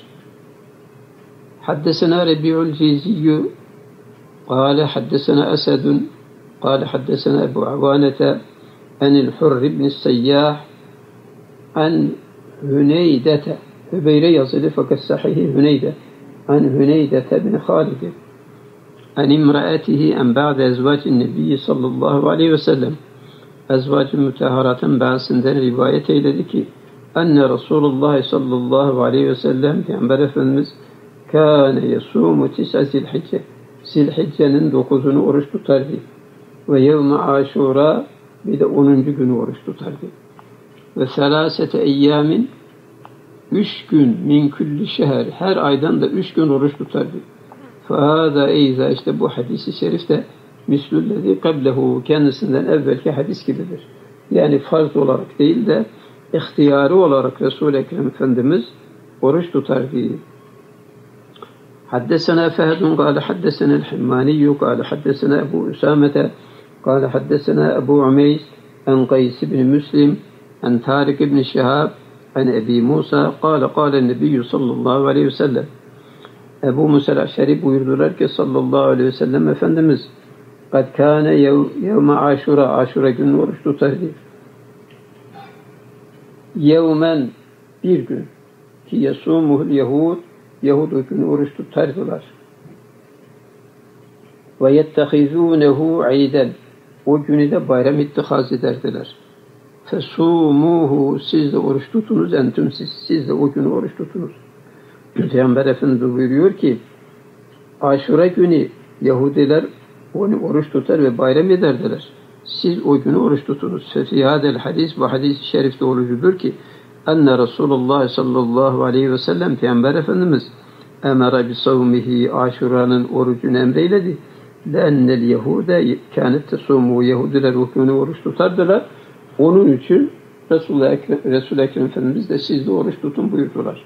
Haddesena Rebi'ul Ciziyyü قال حدثنا أسد قال حدثنا أبو عوانة عن الحر بن السياح عن هنيدة هبيرة يصل فكالصحيح هنيدة عن هنيدة بن خالد عن امرأته عن بعض أزواج النبي صلى الله عليه وسلم أزواج متهرة بعض رواية إلى أن رسول الله صلى الله عليه وسلم في عمر فنمز كان يصوم 9 Zilhicce. Zilhicce'nin 9'unu oruç tutardı. Ve yevme aşura, bir de 10. günü oruç tutardı. Ve selasete eyyamin, 3 gün min külli şeher, her aydan da 3 gün oruç tutardı. Fâdâ eyzâ, işte bu hadisi şerifte mislüllezî kablehu, kendisinden evvelki hadis gibidir. Yani farz olarak değil de ihtiyari olarak Resul-i Ekrem Efendimiz oruç tutardı. حدثنا فهد قال حدثنا الحماني قال حدثنا أبو أسامة قال حدثنا أبو عميس عن قيس بن مسلم عن طارق بن شهاب عن أبي موسى قال النبي صلى الله عليه وسلم Ebu Musa el-Aş'ari buyurdular ki sallallahu aleyhi ve sellem Efendimiz قد كان يوم عاشوراء, Aşura günü oruç tutardı. Yevmen, bir gün ki yasumuhul Yahud, Yahud o günü oruç tutardılar. Ve yettehizûnehu ayden, o günü de bayram ittihaz ederdiler. Fesumuhu, siz de oruç tutunuz, entüm siz de o günü oruç tutunuz. Peygamber Efendimiz buyuruyor ki Aşura günü Yahudiler onu oruç tutar ve bayram ederdiler. Siz o günü oruç tutunuz. Fefihadel hadis, bu hadis-i şerifte olucudur ki enne Resulullah sallallahu aleyhi ve sellem Peygamber Efendimiz emara bi savmihi, Aşura'nın orucunu emreyledi. Lennel Yahude kânet tesumu, Yahudiler o günü oruç tutardılar. Onun için Resul-i Ekrem Efendimiz de siz de oruç tutun buyurdular.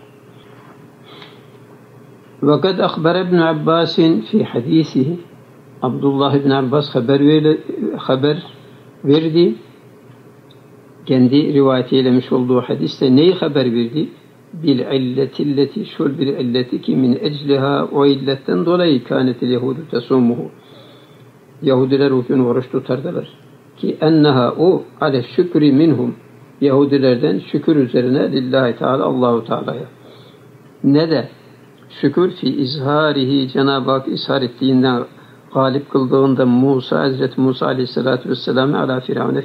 Ve kad akhbar İbn Abbas fi hadisihi, Abdullah İbn Abbas haber verdi. Kendi rivayet eylemiş olduğu hadiste neyi haber verdi? Bil illetilleti, şul bir illeti ki min ecliha, o illetten dolayı kânetil Yahudu tesumuhu. Yahudiler o gün oruç tutardılar. Ki enneha o ale şükri minhum, Yahudilerden şükür üzerine lillahi teala, Allahu Teala'ya. Ne de? Şükür fi izharihi, Cenab-ı Hak ishar ettiğinden, galip kıldığında Musa, Hazreti Musa aleyhissalatü vesselam'ı ala Firavun'e.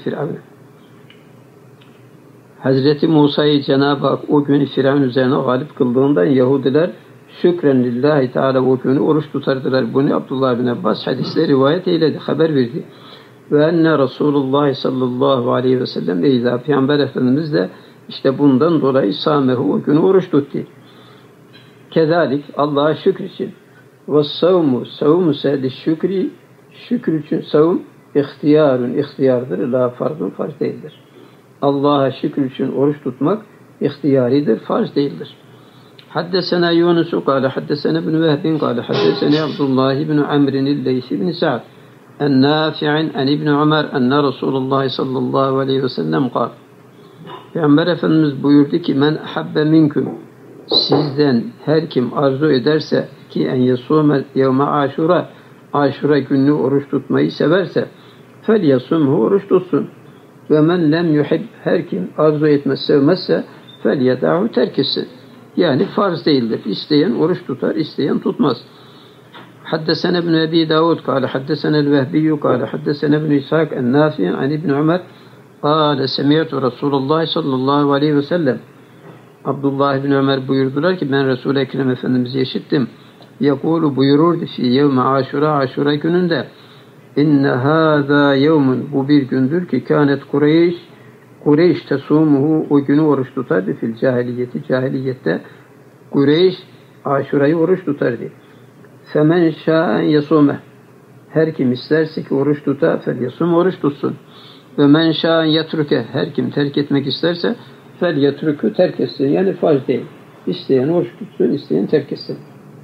Hazreti Musa'yı Cenab-ı Hak o günü Firavun üzerine galip kıldığından Yahudiler şükren lillahi teala o günü oruç tutardılar. Bunu Abdullah bin Abbas hadisle rivayet eyledi, haber verdi. Ve enne Resulullah sallallahu aleyhi ve sellem eyza, Peygamber Efendimiz de işte bundan dolayı samehu, o günü oruç tuttu. Kezalik, Allah'a şükür için. Ve savmu sehli şükri, şükür için savm ihtiyarun, ihtiyardır. La fardun, farz değildir. Allah'a şükür için oruç tutmak ihtiyaridir, farz değildir. Haddesena Yunus kâle haddesena ibn Vehbin kâle haddesena Abdullah ibn Amr'in il-Leysi ibn Sa'd en Nafi'in en İbn Ömer enne Resulullah sallallahu aleyhi ve sellem kâle Peygamber Efendimiz buyurdu ki men habbe minkum, sizden her kim arzu ederse ki en yasume yevme aşura, aşura günü oruç tutmayı severse fel yasumhu, oruç tutsun. Ve men lem yuhib, her kim arzu etmez, sevmezse fel yedahu, terk etsin. Yani farz değildir. İsteyen oruç tutar, isteyen tutmaz. Haddesene ibn Ebi Davud kâle haddesene el-Vehbiyyü kâle haddesene ibn İshak en-Nâfi an ibn Ömer kâle semi'tu Resulullah sallallahu aleyhi ve sellem. Abdullah ibn Ömer buyurdular ki ben Resul-i Ekrem Efendimiz'i işittim. Yekûlu, buyururdu fi yevme aşura, aşura gününde. İnne hâzâ yevmun, bu bir gündür ki kânet Kureyş tesumuhu, o günü oruç tutardı fil cahiliyeti, cahiliyette Kureyş aşurayı oruç tutardı. Femen şâen yasume, her kim isterse ki oruç tutar fel yasum, oruç tutsun. Ve men şâen yetruke, her kim terk etmek isterse fel yetruku, terk etsin. Yani farz değil. İsteyen oruç tutsun, isteyen terk etsin.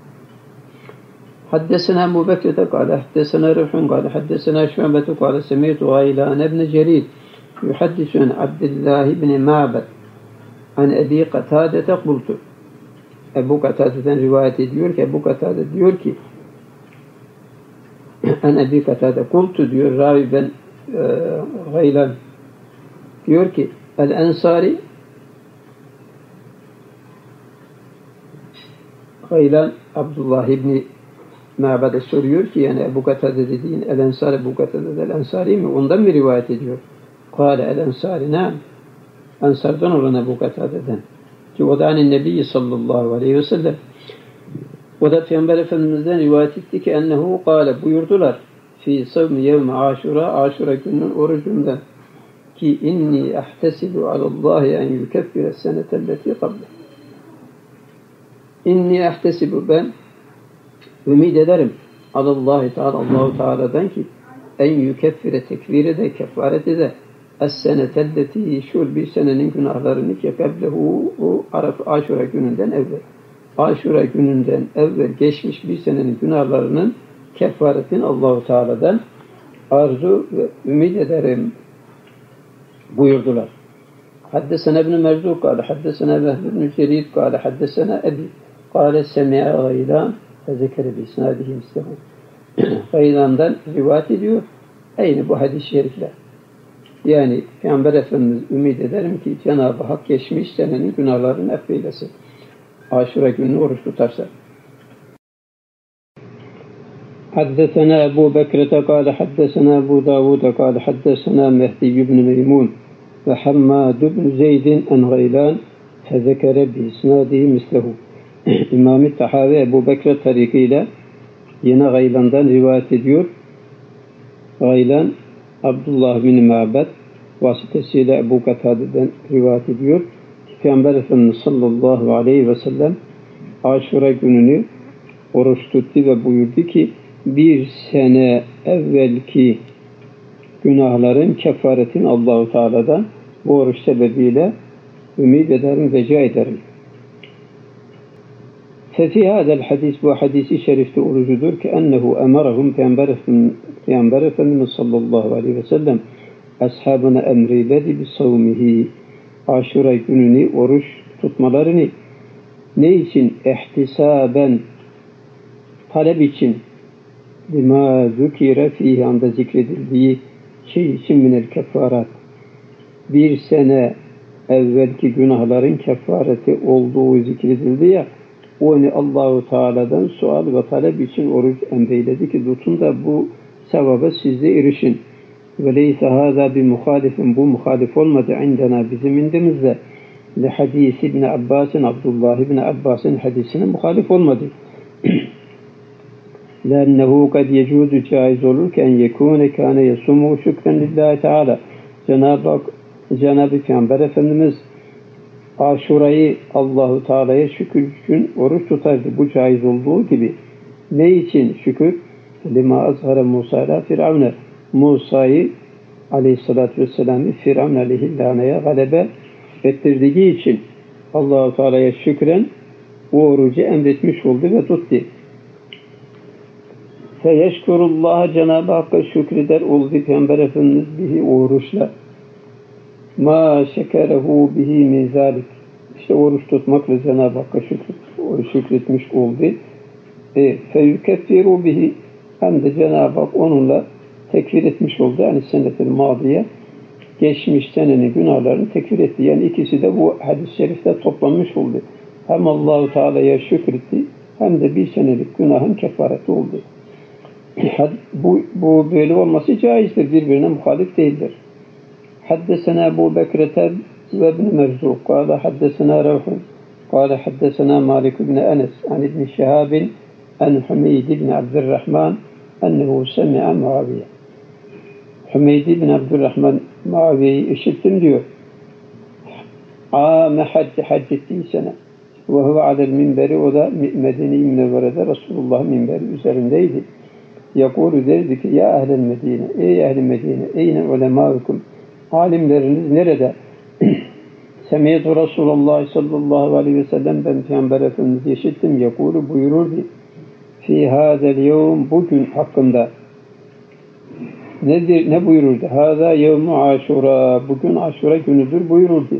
حدثنا أبو بكر قال حدثنا روح قال حدثنا شعبة قال سمعت غيلان بن جرير يحدث عن عبد الله بن معبد عن أبي قتادة قلت. Ebu Katade'den rivayet ediyor ki, Ebu Katade diyor ki en Ebi Katade kultu diyor, ravi ben Gaylan diyor ki el Ensari, Gaylan Abdullah İbni Ma'bad'e soruyor ki yani Ebu Katade dediğin el Ensari, Ebu Katade el Ensari mi? Ondan mı rivayet ediyor? Kâle el Ensari na'am. Ensardan olan Ebu Katade'den. Ki o da hani Nebi sallallahu aleyhi ve sellem. O da Peygamber Efendimiz'den rivayet etti ki ennehu kâle, buyurdular fi savmi yevme aşura, aşura gününün orucundan ki inni ahtesibu alallahi en yukeffire senetelleti kable. İnni ahtesibu, ben ümid ederim alallahi Teala, Allahu Teala'dan ki en yukeffire, tekfir ede, kefaret ede es-senetelleti, şu bir senenin günahlarını ki kablehu, o aşura gününden evvel. Aşura gününden evvel geçmiş bir senenin günahlarının kefaretini Allahu Teala'dan arzu ve ümid ederim buyurdular. Haddesena ibn Merzuk kâle haddesena Vehb ibn Cerid kâle haddesena Ebi kâle semi'a Gaylan ve zekere bi isnâdihi mislehu. Gaylan'dan rivayet ediyor. Aynı bu hadis-i şerifler. Yani Peygamber Efendimiz ümid ederim ki Cenab-ı Hak geçmiş senenin günahlarını affeylesin. Aşura gününü oruç tutarsa. Haddesena Ebu Bekir'e kâle haddesena Ebu Davud'a kâle haddesena Mehdi ibn Meymun ve Hammad ibn Zeydin en Gaylan fezekere bi isnâdihi mislehu. İmam-ı Tahavi Ebu Bekir tarikiyle yine Gaylan'dan rivayet ediyor. Gaylan Abdullah bin Ma'bad vasıtasıyla Ebu Katade'den rivayet ediyor. Peygamber Efendimiz sallallahu aleyhi ve sellem Aşura gününü oruç tuttu ve buyurdu ki bir sene evvelki günahların kefaretini Allahu Teala'dan bu oruç sebebiyle ümid ederim, rica ederim. Fefi hadel hadis, bu hadisi şerifte orucudur ki ennehu emarahum, Peygamber Efendimiz sallallahu aleyhi ve sellem ashabına emreyledi bi savmihi, Aşura gününü oruç tutmalarını. Ne için? İhtisaben, talep için. Lima zükire fihi, anda zikredildiği şey için minel kefarat. Bir sene evvelki günahların kefareti olduğu zikredildi ya, onu Allahu Teala'dan sual ve talep için oruç emreyledi ki tutun da bu sevaba siz de erişin. Ve leyse hâzâ bi muhalifin, bu muhalif olmadı indena, bizim indimizde. Li hadis İbn Abbas'ın, Abdullah İbn Abbas'ın hadisine muhalif olmadı. لأنه قد يجوز, caiz olur ki en yekûne kâne yasumu şükren lillahi Teala. Cenab-ı Peygamber Efendimiz Aşura'yı Allahu Teala'ya şükür için oruç tutardı. Bu caiz olduğu gibi. Ne için şükür? Lima azhara Musa ile Firavun'a. Musa'yı aleyhissalatü vesselam'ı Firavun aleyhillâne'ye galebe ettirdiği için Allahu Teala'ya şükren o orucu emretmiş oldu ve tuttu. Feyeşkurullah, Cenab-ı Hakk'a şükreder oldu Peygamber Efendimiz bihi oruçla. ma şekerehu bihi min zalik. İşte oruç tutmakla Cenab-ı Hakk'a şükretmiş oldu. Feyükeffiru bihi, hem de Cenab-ı Hak onunla tekfir etmiş oldu. Yani senetel madiye, geçmiş senenin günahlarını tekfir etti. Yani ikisi de bu hadis-i şerifte toplanmış oldu. Hem Allah-u Teala'ya şükretti, hem de bir senelik günahın kefareti oldu. Bu böyle olması caizdir, birbirine muhalif değildir. Haddesena Ebu Bekrete ve ibn Merzuk, kâle haddesena Revhun, kâle haddesena Malik ibn Enes, an ibn Şehabin, an Hümeyd ibn Abdurrahman, ennehu semi'a Muaviye. Hümeyd ibn Abdurrahman Muaviye'yi işittim diyor. Âme hac ettiği sene. Ve huve alel minberi, o da Medine-i Münevvere'de Resulullah minberi üzerindeydi. Yakulu derdi ki, ya ehl-i Medine, ey ehl-i Medine, eyne ulemâukum, alimleriniz nerede? Semiyet-u Resulullah sallallahu aleyhi ve sellem, ben Peygamber Efendimiz'i işittim, yakulu buyururdu. Fî hâzel yevm, bugün hakkında. Nedir, ne buyururdu? Hâzâ yevmu aşura, bugün aşura günüdür buyururdu.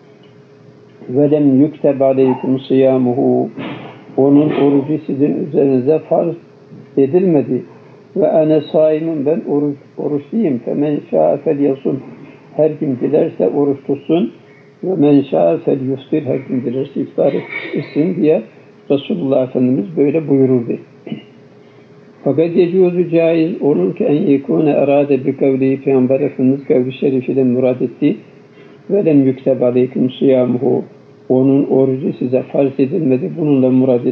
Ve lem yükteb aleykum siyamuhu, onun orucu sizin üzerinize farz edilmedi. Ve ene saimun, ben oruçluyum. Femen şâ fel yasum, her kim dilerse oruç tutsun. Ve men şâ fel yuftir, her kim dilerse iftar etsin diye Resulullah Efendimiz böyle buyururdu. Fakat yecuzu caiz olur ki en yekûne erâde bi kavli, Peygamber Efendimiz kavli şerifiyle murad etti. Ve lem yükteb aleyküm siyamuhu, onun orucu size farz edilmedi. Bununla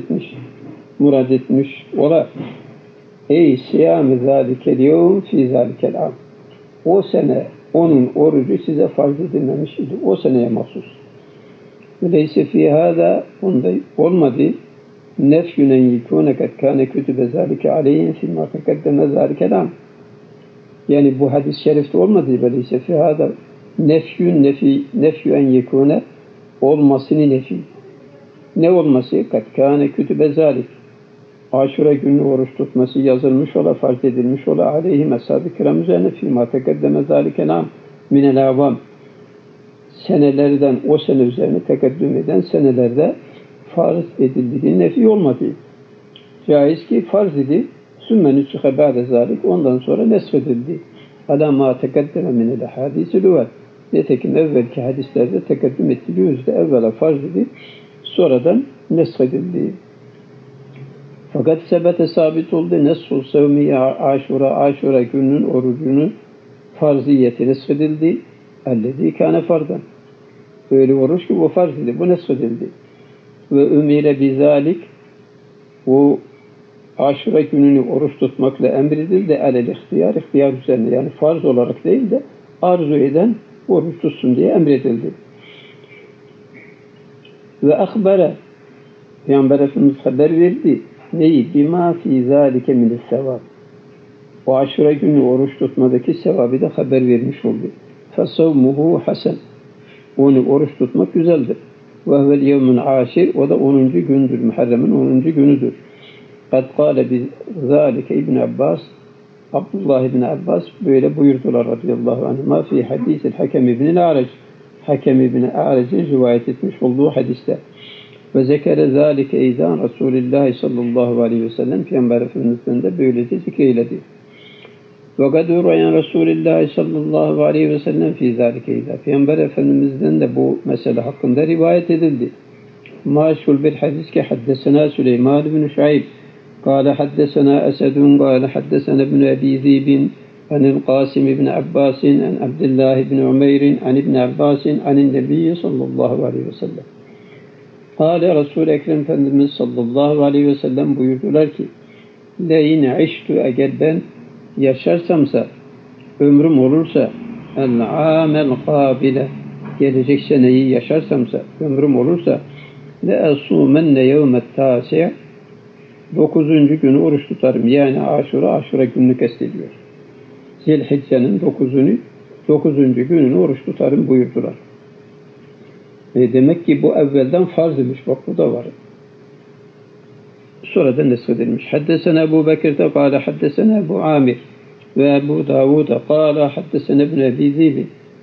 murad etmiş ola. Ey siyam-ı zâlikel yevm fî zâlikel am. O sene onun orucu size farz edilmemiş idi. O seneye mahsus. Öyleyse fî hâdâ, onda olmadı. Nefyünen yekûne kad kâne kütübe zâlike aleyhim fîmmâ tekeddeme zâlikel am. Yani bu hadis-i şerifte olmadı. Öyleyse fî hâdâ nefyü en yekûne, olmasını nefi. Ne olması? Kad kâne kütübe zâlik. Aşure günü oruç tutması yazılmış ola, farz edilmiş ola aleyhim ashab-ı kiram üzerine fîmâ tekeddeme zâlikel am minel avam. Senelerden, o sene üzerine tekeddüm eden senelerde farz edildiği nefi olmadı. Caiz ki farz idi. Sümmeni çıka ba'de zâlik, ondan sonra nesfedildi. Alâ mâ tekeddeme minel hadîs-i lüvet. Nitekim evvelki hadislerde tekeddüm ettiği yüzde evvela farz idi, sonradan nesfedildi. Fakat sebete sabit oldu. Nesful sevmiye aşura gününün orucunun farziyeti nesfedildi. Ellezî kâne fardan. Öyle oruç ki o farz idi. Bu nesfedildi. Ve ümire bizalik, o aşura gününü oruç tutmakla emredildi. Alel ihtiyar üzerine, yani farz olarak değil de arzu eden oruç tutsun diye emredildi. Ve akbere, Peygamber Efendimiz haber verdi. Neyi? Bima fî zâlike minel sevâb. O aşura günü oruç tutmadaki sevabı da haber vermiş oldu. Fesavmuhu hasen. Onu oruç tutmak güzeldir. Ve huvel yevmun aşir. O da 10. gündür. Muharrem'in 10. günüdür. Kad kâle bizâlike İbn Abbas. Abdullah İbn Abbas böyle buyurdular radıyallahu anhuma fi hadis-i Hakem İbn A'rac. Hakem İbn A'rac'in rivayet etmiş olduğu hadiste. Ve zekere zâlike eydan Resulullah sallallahu aleyhi ve sellem, Peygamber Efendimiz'den de böylece zikreyledi. Ve kad urayan Resulullah sallallahu aleyhi ve sellem fi zâlike eydan. Peygamber Efendimiz'den de bu mesele hakkında rivayet edildi. Maşhur bir hadis ki haddesena Süleyman ibn Şuayb قال حدثنا أسد قال حدثنا ابن أبي ذئب عن القاسم بن عباس عن عبد الله بن عمير عن ابن عباس عن النبي صلى الله عليه وسلم قال Resul-i Ekrem Efendimiz sallallahu aleyhi ve sellem buyurdular ki leyin iştü, eğer ben yaşarsamsa, ömrüm olursa, el-amel kabile, gelecek seneyi yaşarsamsa, ömrüm olursa, le asumenne yevmet tâsi', 9. günü oruç tutarım. Yani aşura gününü kastediyor. Zilhicce'nin 9. gününü oruç tutarım buyurdular. Demek ki bu evvelden farz edilmiş. Bak bu da var. Sonradan nesredilmiş. Haddesena Ebu Bekir'de kâle haddesena Ebu Amir ve Ebu Davud'a kâle haddesena ibn Ebi Zîbi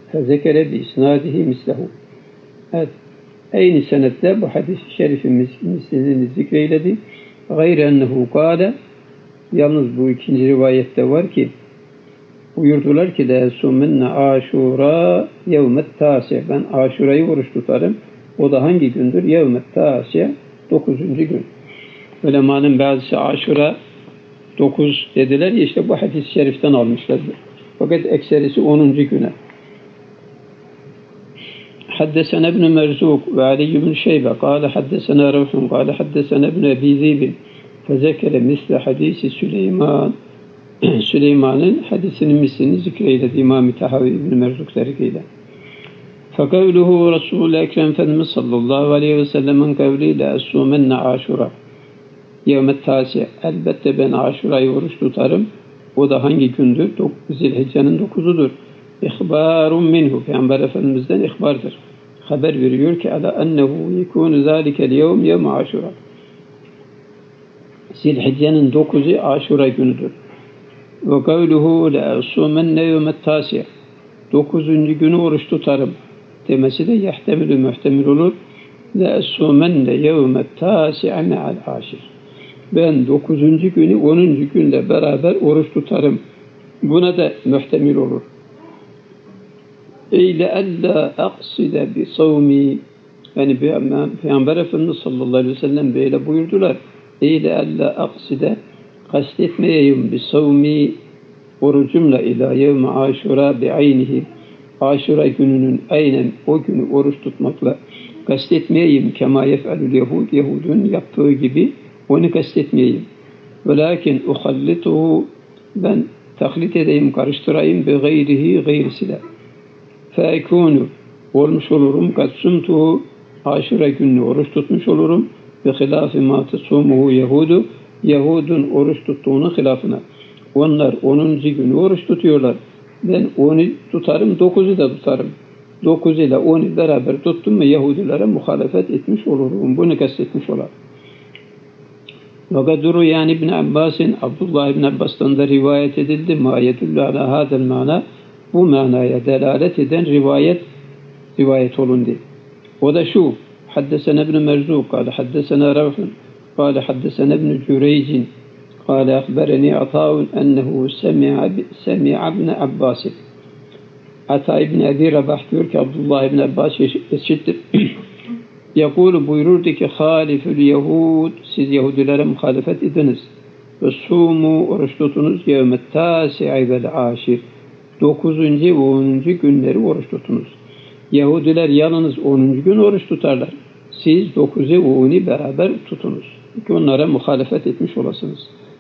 fezekere bi isnadihi mislehu. Evet. Aynı senetle bu hadis-i şerifin mislini zikreyledi. Gayre ennehu kâle, yalnız bu ikinci rivayette var ki, buyurdular ki de sumenne aşura yevmet tâsi. Ben aşurayı oruç tutarım. O da hangi gündür? Yevmet tâsi, 9. gün. Ulemanın bazısı aşura 9 dediler ya, işte bu hadis-i şeriften almışlardır. Fakat ekserisi 10. güne. حدثنا ابن مرزوق وعلي بن شيبة قال حدثنا روح قال حدثنا ابن أبي ذئب فذكر مثل حديث سليمان. Süleyman'ın hadisinin mislini zikreyledi İmam-ı Tahavi İbn Merzuk tarikiyle. Fekavluhu Resul-i Ekrem Efendimiz sallallahu aleyhi ve sellem'in kavliyle esûmenne aşura yevmet tâsi, elbette ben aşurayı oruç tutarım. O da hangi gündür? Zilhicce'nin 9'udur. İhbarun minhu, Peygamber Efendimiz'den ihbardır. Haber veriyor ki ala ennehu yekûnu zâlikel yevm yevm aşura. Zilhicce'nin 9'u aşura günüdür. Ve kavluhu le'asûmenne yevmet tâsi, 9. günü oruç tutarım demesi de yehtemilü muhtemil olur. Le'asûmenne yevmet tâsi'e me'al aşir. Ben 9. günü 10. günle beraber oruç tutarım. Buna da muhtemil olur. Eyle ella akside bi savmi, yani Peygamber Efendimiz sallallahu aleyhi ve sellem böyle buyurdular. Eyle ella akside, kastetmeyeyim bi savmi, orucumla ila yevme aşura bi aynihi, aşura gününün aynen o günü oruç tutmakla kastetmeyeyim, kema yef'alul yahud, Yahudun yaptığı gibi onu kastetmeyeyim. Velakin uhallituhu, ben taklit edeyim, karıştırayım bi gayrihi, gayrisiyle. Fekûnü, olmuş olurum, katsumtuhu, aşura gününü oruç tutmuş olurum. Ve hilâfi mâ tesûmuhu Yahudu, Yahudun oruç tuttuğunun hilafına. Onlar 10. günü oruç tutuyorlar. Ben 10'u tutarım, 9'u da tutarım. 9 ile 10'u beraber tuttum mu Yahudilere muhalefet etmiş olurum. Bunu kastetmiş olar. Ve kadru yani İbn Abbas'ın, Abdullah İbn Abbas'tan da rivayet edildi. Ma yedullu ala hadel mana, bu manaya delalet eden rivayet olundu. O da şu: Haddesena İbn Merzuk, kâle haddesena Ravhun, kâle haddesena İbn Cüreycin, kâle akbereni Atâun ennehu semi'a İbn Abbas. Ata İbn Abi Rabah diyor ki Abdullah İbn Abbas eşittir. Yakulu, buyururdu ki halifül Yahud, siz Yahudilere muhalefet ediniz. Ve sumu, oruç tutunuz, yevmet tâsi'i vel aşir, 9. ve 10. günleri oruç tutunuz. Yahudiler yalnız 10. gün oruç tutarlar. Siz 9 ve 10'u beraber tutunuz. Çünkü onlara muhalefet etmiş olasınız.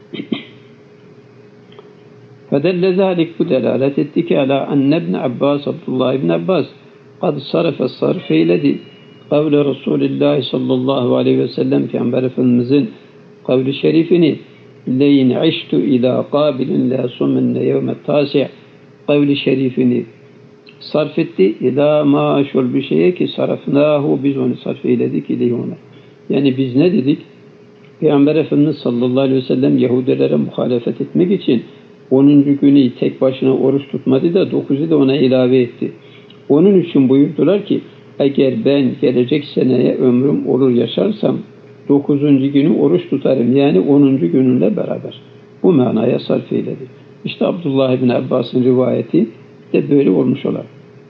Fedelle zâlik, bu delalet etti ki ala enne İbn Abbas, Abdullah İbn Abbas kad sarfe sarf eyledi. Kavle Resulullah sallallahu aleyhi ve sellem, Peygamber Efendimizin kavli şerifini leyin iştu ila kabilin la sumenne yevmet tâsi', kavli şerifini sarf etti. İlâ mâşul bir şeye ki sarafnâhu, biz onu sarf eyledik ileyh ona. Yani biz ne dedik? Peygamber Efendimiz sallallahu aleyhi ve sellem Yahudilere muhalefet etmek için 10. günü tek başına oruç tutmadı da 9'u da ona ilave etti. Onun için buyurdular ki eğer ben gelecek seneye ömrüm olur yaşarsam 9. günü oruç tutarım. Yani 10. gününle beraber. Bu manaya sarf eyledi. İşte Abdullah İbn Abbas'ın rivayeti de böyle olmuş olar.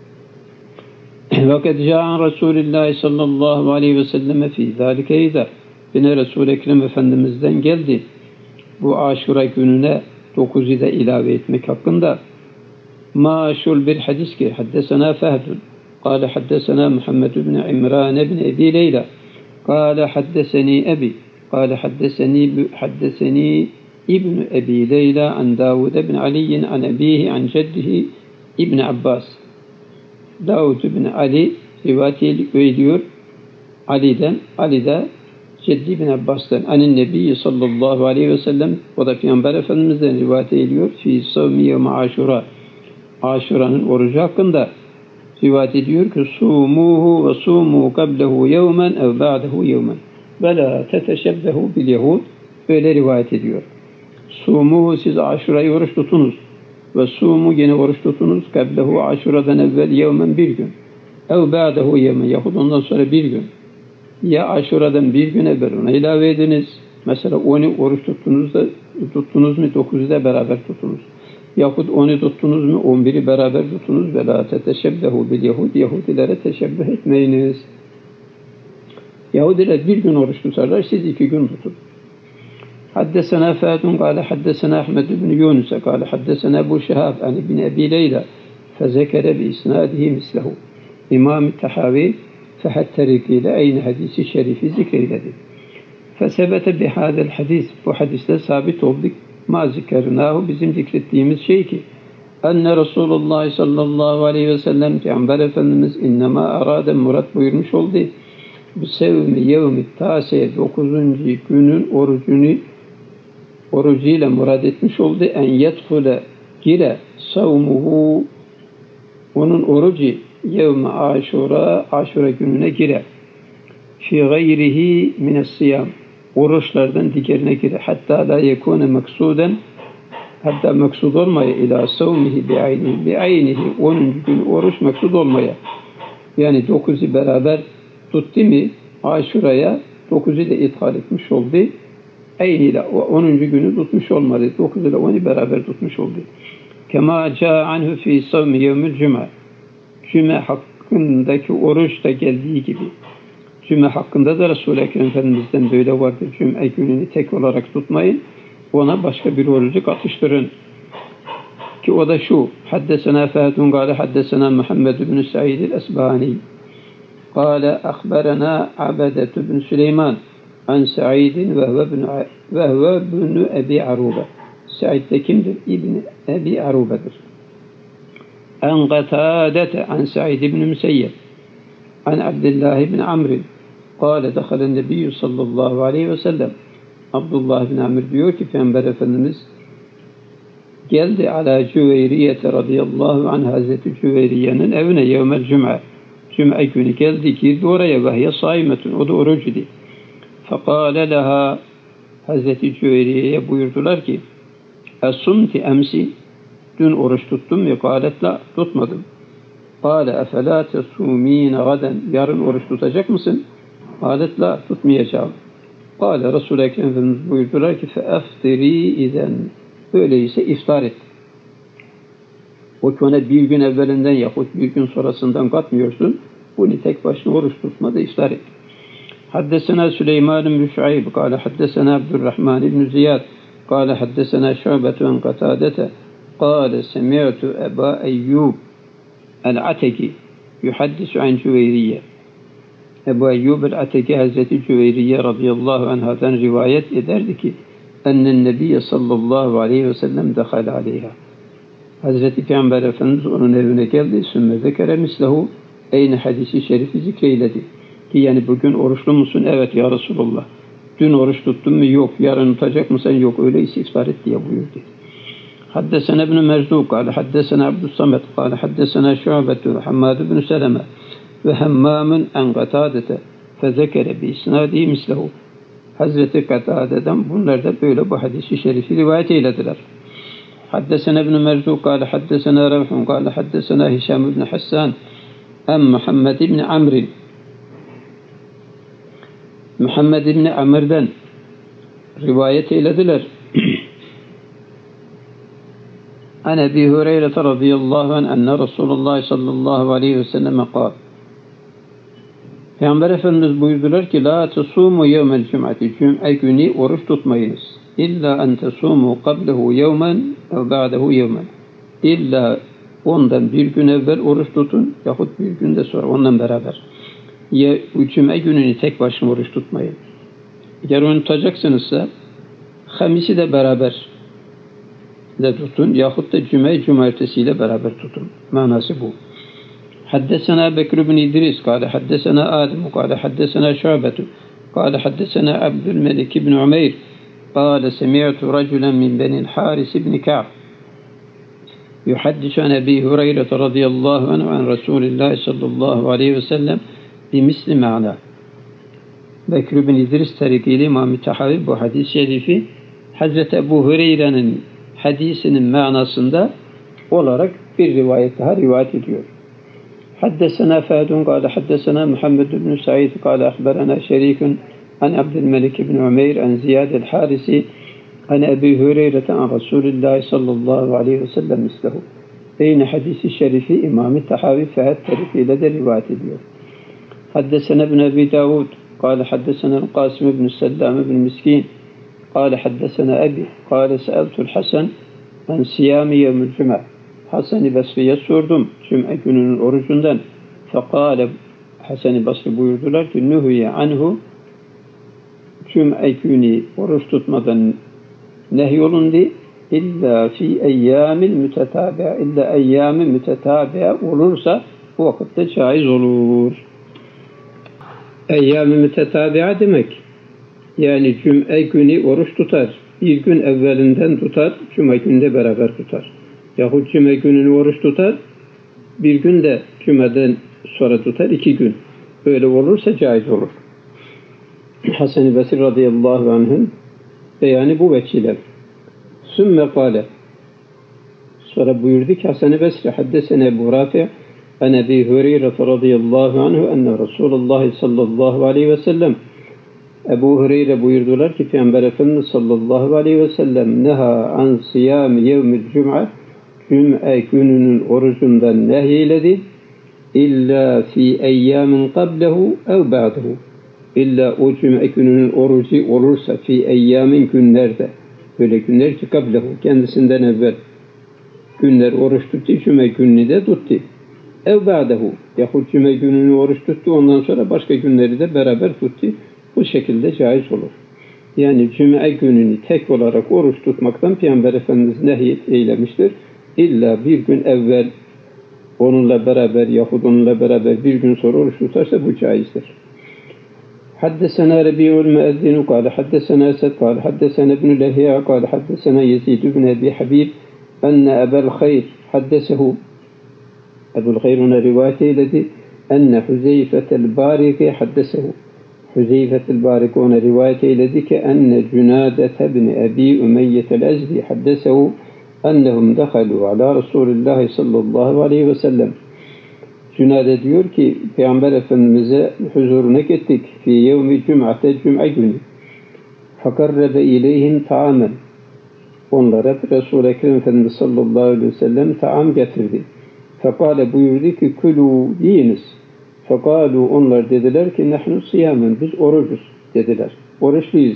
Vakat câ'an Resulullah sallallahu aleyhi ve selleme fî zâlike eyda. Yine Resul-i Ekrem Efendimiz'den geldi. Bu aşura gününe 9'u da ilave etmek hakkında. Maşul bir hadis ki haddesena Fehdun. قال حدثنا محمد بن عمران بن أبي ليلى قال حدثني أبي قال حدثني ابن أبي ليلى عن داود بن علي عن أبيه عن جده ابن عباس. Davud bin Ali rivayet ediyor Ali'den, Ali de Ceddi bin Abbas'tan, anin Nebi sallallahu aleyhi ve sellem, o da Peygamber Efendimiz'den rivayet ediyor. Fi savmi yevme aşura, aşuranın orucu hakkında rivayet ediyor ki sumuhu ve sumu qablehu yevmen ev ba'dehu yevmen ve la teteşebbehu bil yahud, öyle rivayet ediyor. Sumuhu, siz aşurayı oruç tutunuz. Ve sumu yine oruç tutunuz. Kablehu aşuradan evvel yevmen bir gün. Ev ba'dehu yevmen yahut ondan sonra bir gün. Ya aşuradan bir gün evvel ona ilave ediniz. Mesela 10'u oruç tuttunuz mu 9'u da beraber tutunuz. Yahut 10'u tuttunuz mu 11'i beraber tutunuz. Ve la teteşebbehu bil yahud. Yahudilere teşebbüh etmeyiniz. Yahudiler bir gün oruç tutarlar, siz 2 gün tutun. Haddesena Fadun kâle haddesena Ahmed ibn Yunus kâle haddesena Ebu Şehab an ibn Ebi Leyla fezekere bi isnadihi mislehu. İmam-ı Tahavi fehattarikiyle aynı hadisi şerifi zikreyledi. Fesebete bihâzel hadis, bu hadiste sabit olduk. Ma zikernahu, bizim zikrettiğimiz şey ki enne Resulullah sallallahu aleyhi ve sellem Peygamber Efendimiz innema arade murat buyurmuş oldu. Bu sevmi yevmi tâsiye 9. günün orucuyla murad etmiş oldu. En yedhule gire savmuhu, onun orucu yevmi aşura gününe gire. Fi gayrihi mine's-siyam, oruçlardan diğerine gire. Hatta la yekune maksuden, hatta maksud olmaya ila savmihi bi'aynihi 10. gün oruç maksud olmaya. Yani 9'u beraber tuttu mi aşuraya 9'u da ithal etmiş oldu. Ayniyle 10. günü tutmuş olmadı. 9 ile 10'u beraber tutmuş oldu. Kema ca'a anhu fi savmi yevmil cuma. Cuma hakkındaki oruç da geldiği gibi. Cuma hakkında da Resul-i Ekrem Efendimiz'den böyle vardır. Cuma gününü tek olarak tutmayın. Ona başka bir orucu katıştırın. Ki o da şu. Haddesena Fadun kâle haddesena Muhammed ibn Sa'id el-Esbahani. Kâle akhberena Abedet ibn Süleyman an Sa'idin ve huve ibn Ebi Arube. Sa'id de kimdir? İbn Ebi Arube'dir. An Qatâdete an Sa'id ibn Müseyyeb an Abdullah ibn Amr. Kâle dekhalen nebiyyü sallallahu aleyhi ve sellem. Abdullah ibn Amr diyor ki Peygamber Efendimiz geldi ala Cüveyriyete radıyallahu anh, Hazreti Cüveyriye'nin evine yevmel cuma. Cuma günü geldi, girdi oraya ve hiye saimetun, o da orucuydu. Fekâle leha, Hazreti Cüveyriye'ye buyurdular ki esumti emsi, dün oruç tuttun mu? Kâlet la, tutmadım. Kâle efelâ tesûmîne gaden, yarın oruç tutacak mısın? Kâlet la, tutmayacağım. Kâle Resul-i Ekrem Efendimiz buyurdular ki feeftirî izen, öyleyse iftar et. O ki ona bir gün evvelinden yahut bir gün sonrasından katmıyorsun. Bunu tek başına oruç tutmada iftar et. Haddesena Süleyman ibn Şuayb kâle haddesena Abdurrahman ibn Ziyad kâle haddesena Şu'betu en Katâdete kâle semi'tu Eba Eyyub el-Ateki yuhaddisu an Cüveyriye. Ebu Eyyub el-Ateki Hazreti Cüveyriye radıyallahu anhadan rivayet ederdi ki ennen Nebiye sallallahu aleyhi ve sellem dehal aleyha. Hazreti Peygamber Efendimiz onun evine geldi. Sümme zekere mislehu, aynı hadisi şerifi zikreyledi. Ki yani bugün oruçlu musun? Evet ya Resulullah. Dün oruç tuttun mu? Yok. Yarın tutacak mısın? Yok. Öyleyse iftar et diye buyurdu. Haddesena ibn Merzuk kâle haddesena Abdüssamet kâle haddesena Şu'betu Hammad ibn Seleme ve Hemmamun en Katâdete fezekere bi isnâdihi mislehu. Hazreti Katâde'den bunlar da böyle bu hadisi şerifi rivayet eylediler. حدثنا ابن مرزوق قال حدثنا روح قال حدثنا هشام بن حسان أم محمد بن عمرو محمد بن عمر'den rivayet eylediler. An Ebi Hureyre radıyallahu anh enne Resulullah sallallahu aleyhi ve sellem kâl. Peygamber Efendimiz buyurdular ki la tesumu yevmel cum'ati, cum'a günü oruç tutmayınız. İlla en tesumu qablehu yevmen ve ba'dehu yevmen. İlla ondan bir gün evvel oruç tutun yahut bir günde sonra ondan beraber. Ya cuma gününü tek başına oruç tutmayın. Eğer onu tutacaksınızsa hamisi de beraber de tutun yahut da cumartesiyle beraber tutun. Manası bu. Haddesena Bekir bin İdris kâle haddesena Adem kâle haddesena Şu'betu kâle haddesena Abdülmelik ibn Umeyr قال سمعت رجلا من بني الحارث بن كعب يحدث عن أبي هريرة رضي الله عنه عن رسول الله صلى الله عليه وسلم بمثل معناه. Bekir bin İdris tarikiyle İmam-ı Tahavi bu hadis-i şerifi Hazreti Ebu Hureyre'nin hadisinin manasında olarak bir rivayet daha rivayet ediyor. Haddesena Fehd kâle haddesena Muhammed bin Said kâle ahberena Şerikun an Abdülmelik bin Umeyr an Ziyad el-Harisi an Ebi Hüreyre'ten an Resulullah sallallahu aleyhi ve sellem mislehu. Aynı hadisi şerifi İmam-ı Tahavi Fehd tarifiyle de rivayet ediyor. Haddesena ibn Ebi Davud kâle haddesena Kasım bin Sellam bin Miskin kâle haddesena Ebi kâle seeltul Hasan an siyami yevmül cuma. Hasan-ı Basri'ye sordum Cuma gününün orucundan. Fekâle Hasan-ı Basri buyurdular ki nuhiye anhu Cuma günü oruç tutmadan nehyolundu illa fi eyyâmil mütetâbi'a illa eyyâmi mütetâbi'a olursa bu vakitte caiz olur. Eyyâmi mütetâbi'a demek yani Cuma günü oruç tutar. Bir gün evvelinden tutar, Cuma günde beraber tutar. Yahut Cuma gününü oruç tutar, bir gün de Cuma'dan sonra tutar, 2 gün. Böyle olursa caiz olur. Hasan-ı Basri radıyallahu anh'ın beyanı bu veçile. Sümme kâle. Sonra buyurdu ki Hasan-ı Basri haddesene Ebu Rafi' an Ebi Hüreyre radıyallahu anhu enne Resulullah sallallahu aleyhi ve sellem Ebu Hüreyre buyurdular ki Peygamber Efendimiz sallallahu aleyhi ve sellem neha an siyami yevmil cum'a Cuma gününün orucundan nehyiledi illa fi eyyamin qablehu ev ba'dehu illa o Cuma gününün orucu olursa fi eyyamin günlerde böyle günler ki qablehu kendisinden evvel günler oruç tuttu Cuma gününü de tuttu ev ba'dehu yahut Cuma gününü oruç tuttu ondan sonra başka günleri de beraber tuttu bu şekilde caiz olur. Yani Cuma gününü tek olarak oruç tutmaktan Peygamber Efendimiz nehyet eylemiştir. İlla bir gün evvel onunla beraber yahut onunla beraber bir gün sonra oruç tutarsa bu caizdir. Haddesena Rabi'ul Müezzinu kâle haddesena Esed kâle haddesena İbn-i Lehiya kâle haddesena Yezid ibn Ebi Habib enne Ebel Hayr haddesehu Ebul Hayr ona rivayet eyledi enne Huzeyfetel Bariki haddesehu Huzeyfetel Bariki ona rivayet eyledi ki enne Cünâdet ibn Ebi Ümeyyetel Ezdi haddesehu ennehum dehalu ala Resulullah sallallahu aleyhi ve sellem. Cünade diyor ki Peygamber Efendimiz'e huzuruna gittik fi yevmi cum'ate cum'a günü. Fakarrebe ileyhim ta'amen. Onlara Resul-i Ekrem Efendimiz sallallahu aleyhi ve sellem ta'am getirdi. Fekale buyurdu ki külü yiyiniz. Fekalu onlar dediler ki nahnu siyamen biz orucuz dediler. Oruçluyuz.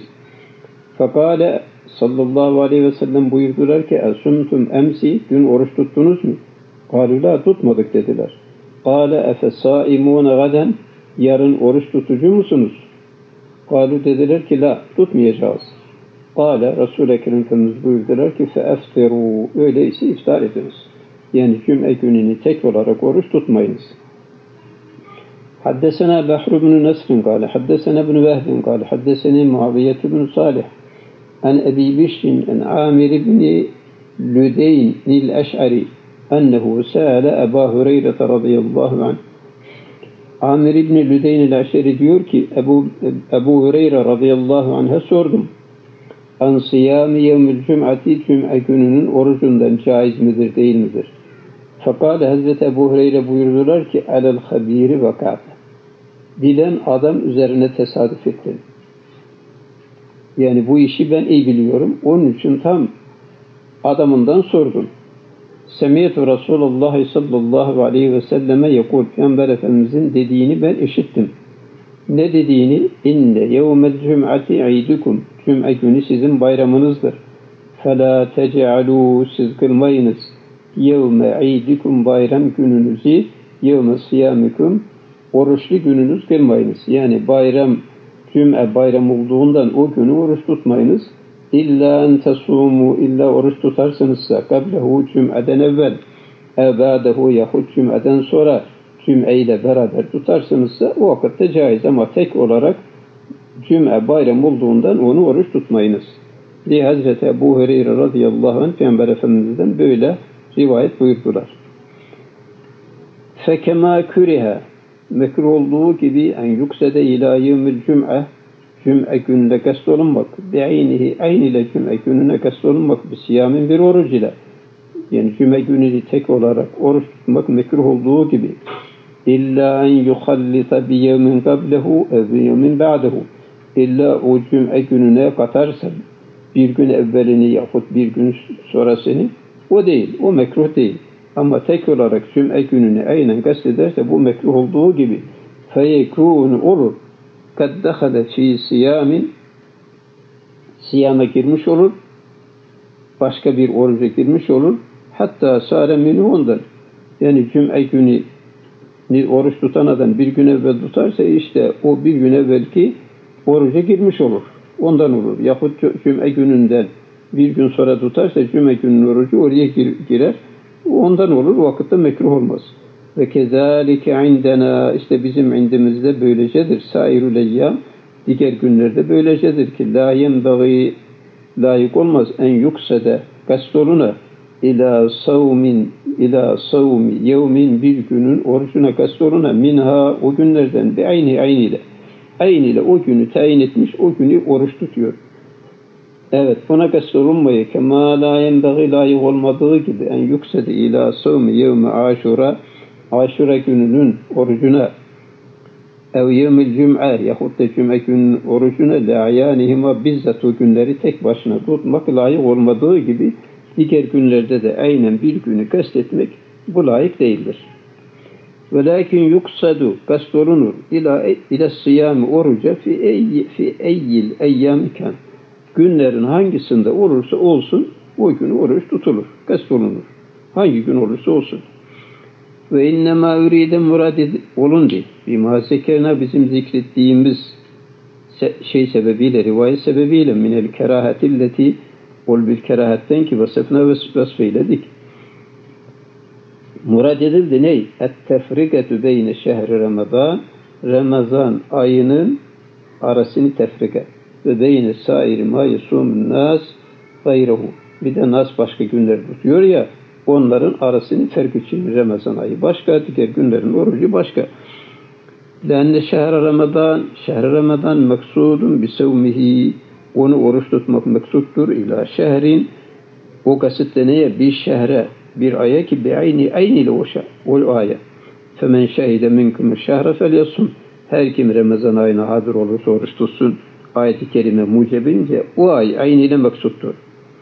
Fekale sallallahu aleyhi ve sellem buyurdular ki esumtum emsi dün oruç tuttunuz mu? Kalu la tutmadık dediler. Kale efe saimune gaden yarın oruç tutucu musunuz? Kalu dediler ki la tutmayacağız. Kale Resul-i Ekrem Efendimiz buyurdular ki fe eftiru öyleyse iftar ediniz. Yani Cuma gününü tek olarak oruç tutmayınız. Haddesena Behr ibn Nesrin kâle haddesena ibn Vehbin kâle haddeseni Muaviye ibn Salih an Ebi Bişrin an Amir ibn Lüdeyn el-Eş'ari ennehu sâle Ebu Hüreyre radıyallahu anh. Amir ibn Lüdeyn el-Eş'ari diyor ki Ebu Hüreyre radıyallahu anh'a sordum. An siyami yevmil cum'ati Cuma gününün orucundan caiz midir değil midir? Fakale Hazreti Ebu Hüreyre buyurdular ki alel habiri vakat. Bilen adam üzerine tesadüf etti. Yani bu işi ben iyi biliyorum. Onun için tam adamından sordum. Semiyetü Resulullah sallallahu aleyhi ve selleme yekul Peygamber Efendimizin dediğini ben işittim. Ne dediğini? İnne yevmel cum'ati idukum. Cuma günü sizin bayramınızdır. Fela tec'alû siz kılmayınız. Yevme idukum bayram gününüzü yevme siyamikum oruçlu gününüz kılmayınız. Yani bayram Cuma bayram olduğundan o günü oruç tutmayınız. İlla en tesumu illa oruç tutarsınızsa kablehu Cuma'dan evvel evbâdehu yahut Cuma'dan sonra Cuma ile beraber tutarsınızsa o vakitte caiz ama tek olarak Cuma bayram olduğundan onu oruç tutmayınız. Diye Hazreti Ebu Hüreyre radıyallahu anh Peygamber Efendimiz'den böyle rivayet buyurdular. Fekema küriha mekruh olduğu gibi en yüksede ila yevmil cum'a Cuma gününe kast olunmak bi'aynihi ayn ile Cuma gününe kast olunmak bir siyamin bir oruç ile yani cuma günü tek olarak oruç tutmak mekruh olduğu gibi illa en yuhallita bi yevmin qablehu ev bi yevmin ba'dehu illa o cuma gününe katarsa bir gün evvelini yahut bir gün sonrasını o değil, o mekruh değil. Ama tek olarak cuma gününü aynen kastederse bu mekruh olduğu gibi feyekûnu olur. Kad dehale fî siyamin siyama girmiş olur. Başka bir oruca girmiş olur. Hatta sâre minhu ondan. Yani cuma günü oruç tutan adam bir gün evvel tutarsa işte o bir gün evvelki oruca girmiş olur. Ondan olur. Yahut cuma gününden bir gün sonra tutarsa cuma gününün orucu oraya girer. Ondan olur. O vakitte mekruh olmaz. Ve kezalike indena işte bizim indimizde böylecedir. Sairul eyyam diğer günlerde böylecedir ki la yenbagi layık olmaz en yuksede kastoluna ila savmi yevmin bir günün orucuna kastoluna minha o günlerden bir ayniyle o günü tayin etmiş o günü oruç tutuyor. Evet buna kastolunmayı kema la yenbagi layık olmadığı gibi en yuksede ila savmi yevmi aşura gününün orucuna ev yevmil cum'a yahut da cuma gününün orucuna la'yanihima bizzat o günleri tek başına tutmak layık olmadığı gibi diğer günlerde de aynen bir günü kastetmek bu layık değildir. Velakin yuksadu kastolunur ila siyami oruca fi eyyil eyyamikan günlerin hangisinde olursa olsun o gün oruç tutulur, kastolunur. Hangi gün olursa olsun. Ve innema üride murad olundu. Bima zekerna bizim zikrettiğimiz şey sebebiyle, rivayet sebebiyle minel kerahatilleti ol bil kerahatten ki vasıfına vasfeyledik. Murad edildi ne? Et-tefrikatü beyne şehri Ramazan Ramazan ayının arasını tefrika ve beyne sairi ma yesumun nas gayrehu. Bir de nas başka günler tutuyor ya onların arasını fark için Ramazan ayı başka, diğer günlerin orucu başka. Lenne şehr Ramazan maksudun bi sevmihi onu oruç tutmak maksuttur ila şehrin o kasıtla neye? Bir şehre bir aya ki bi ayniyle o aya. Femen şehide minkum şehre felyasum her kim Ramazan ayına hazır olursa oruç tutsun. Ayet-i kerime mucebince o ay ayniyle maksuttur.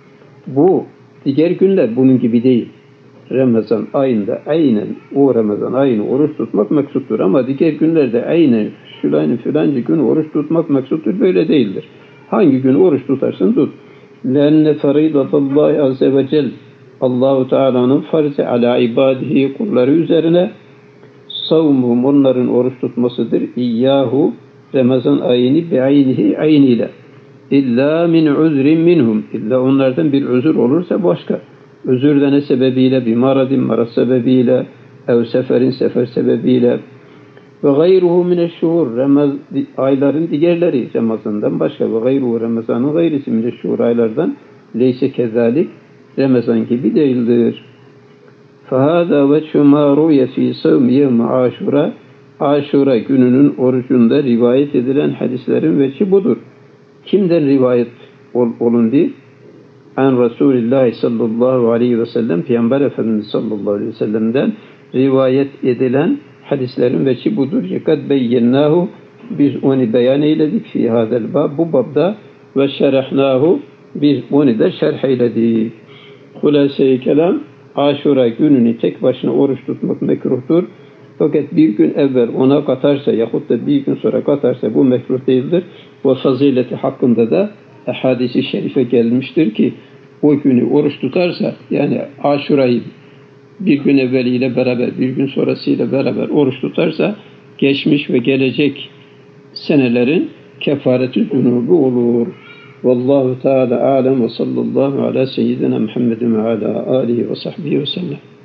Bu diğer günler bunun gibi değil. Ramazan ayında aynen o Ramazan ayını oruç tutmak maksuttur ama diğer günlerde aynen filanca gün oruç tutmak maksuttur. Böyle değildir. Hangi gün oruç tutarsın tut. Lenne faridatallahi azze ve cel Allahu Teala'nın farzı ala ibadihi kulları üzerine savmuhum onların oruç tutmasıdır. İyyahu Ramazan ayını ayniyle. İlla min uzrin minhum. İlla onlardan bir özür olursa başka. Özür de ne sebebiyle? Bir marad sebebiyle, ev sefer sebebiyle ve gayruhu mineşşuhur ayların diğerleri Ramazan'dan başka ve gayruhu Ramazan'ın gayrisi mineşşuhur aylardan leyse kezalik Ramazan gibi değildir. Fehâzâ veçhü mâ ruye fî savmi yevmi Aşura gününün orucunda rivayet edilen hadislerin veçhi budur. Kimden rivayet olundu? An Resulullah sallallahu aleyhi ve sellem Peygamber Efendimiz sallallahu aleyhi ve sellem'den rivayet edilen hadislerin veçhi budur. Kad beyyennahu biz onu beyan eyledik fi hadel bab bu babda ve şerahnahu biz onu da şerh eyledik. Hulase-i kelam Aşura gününü tek başına oruç tutmak mekruhtur. Fakat bir gün evvel ona katarsa yahut da bir gün sonra katarsa bu mekruh değildir. Bu fazileti hakkında da hadis-i şerife gelmiştir ki o günü oruç tutarsa yani Aşura'yı bir gün evveliyle beraber bir gün sonrasıyla beraber oruç tutarsa geçmiş ve gelecek senelerin kefareti zunubu olur. Vallahu Teala alem ve sallallahu ala seyyidina Muhammedin ve ala alihi ve sahbihi ve sellem.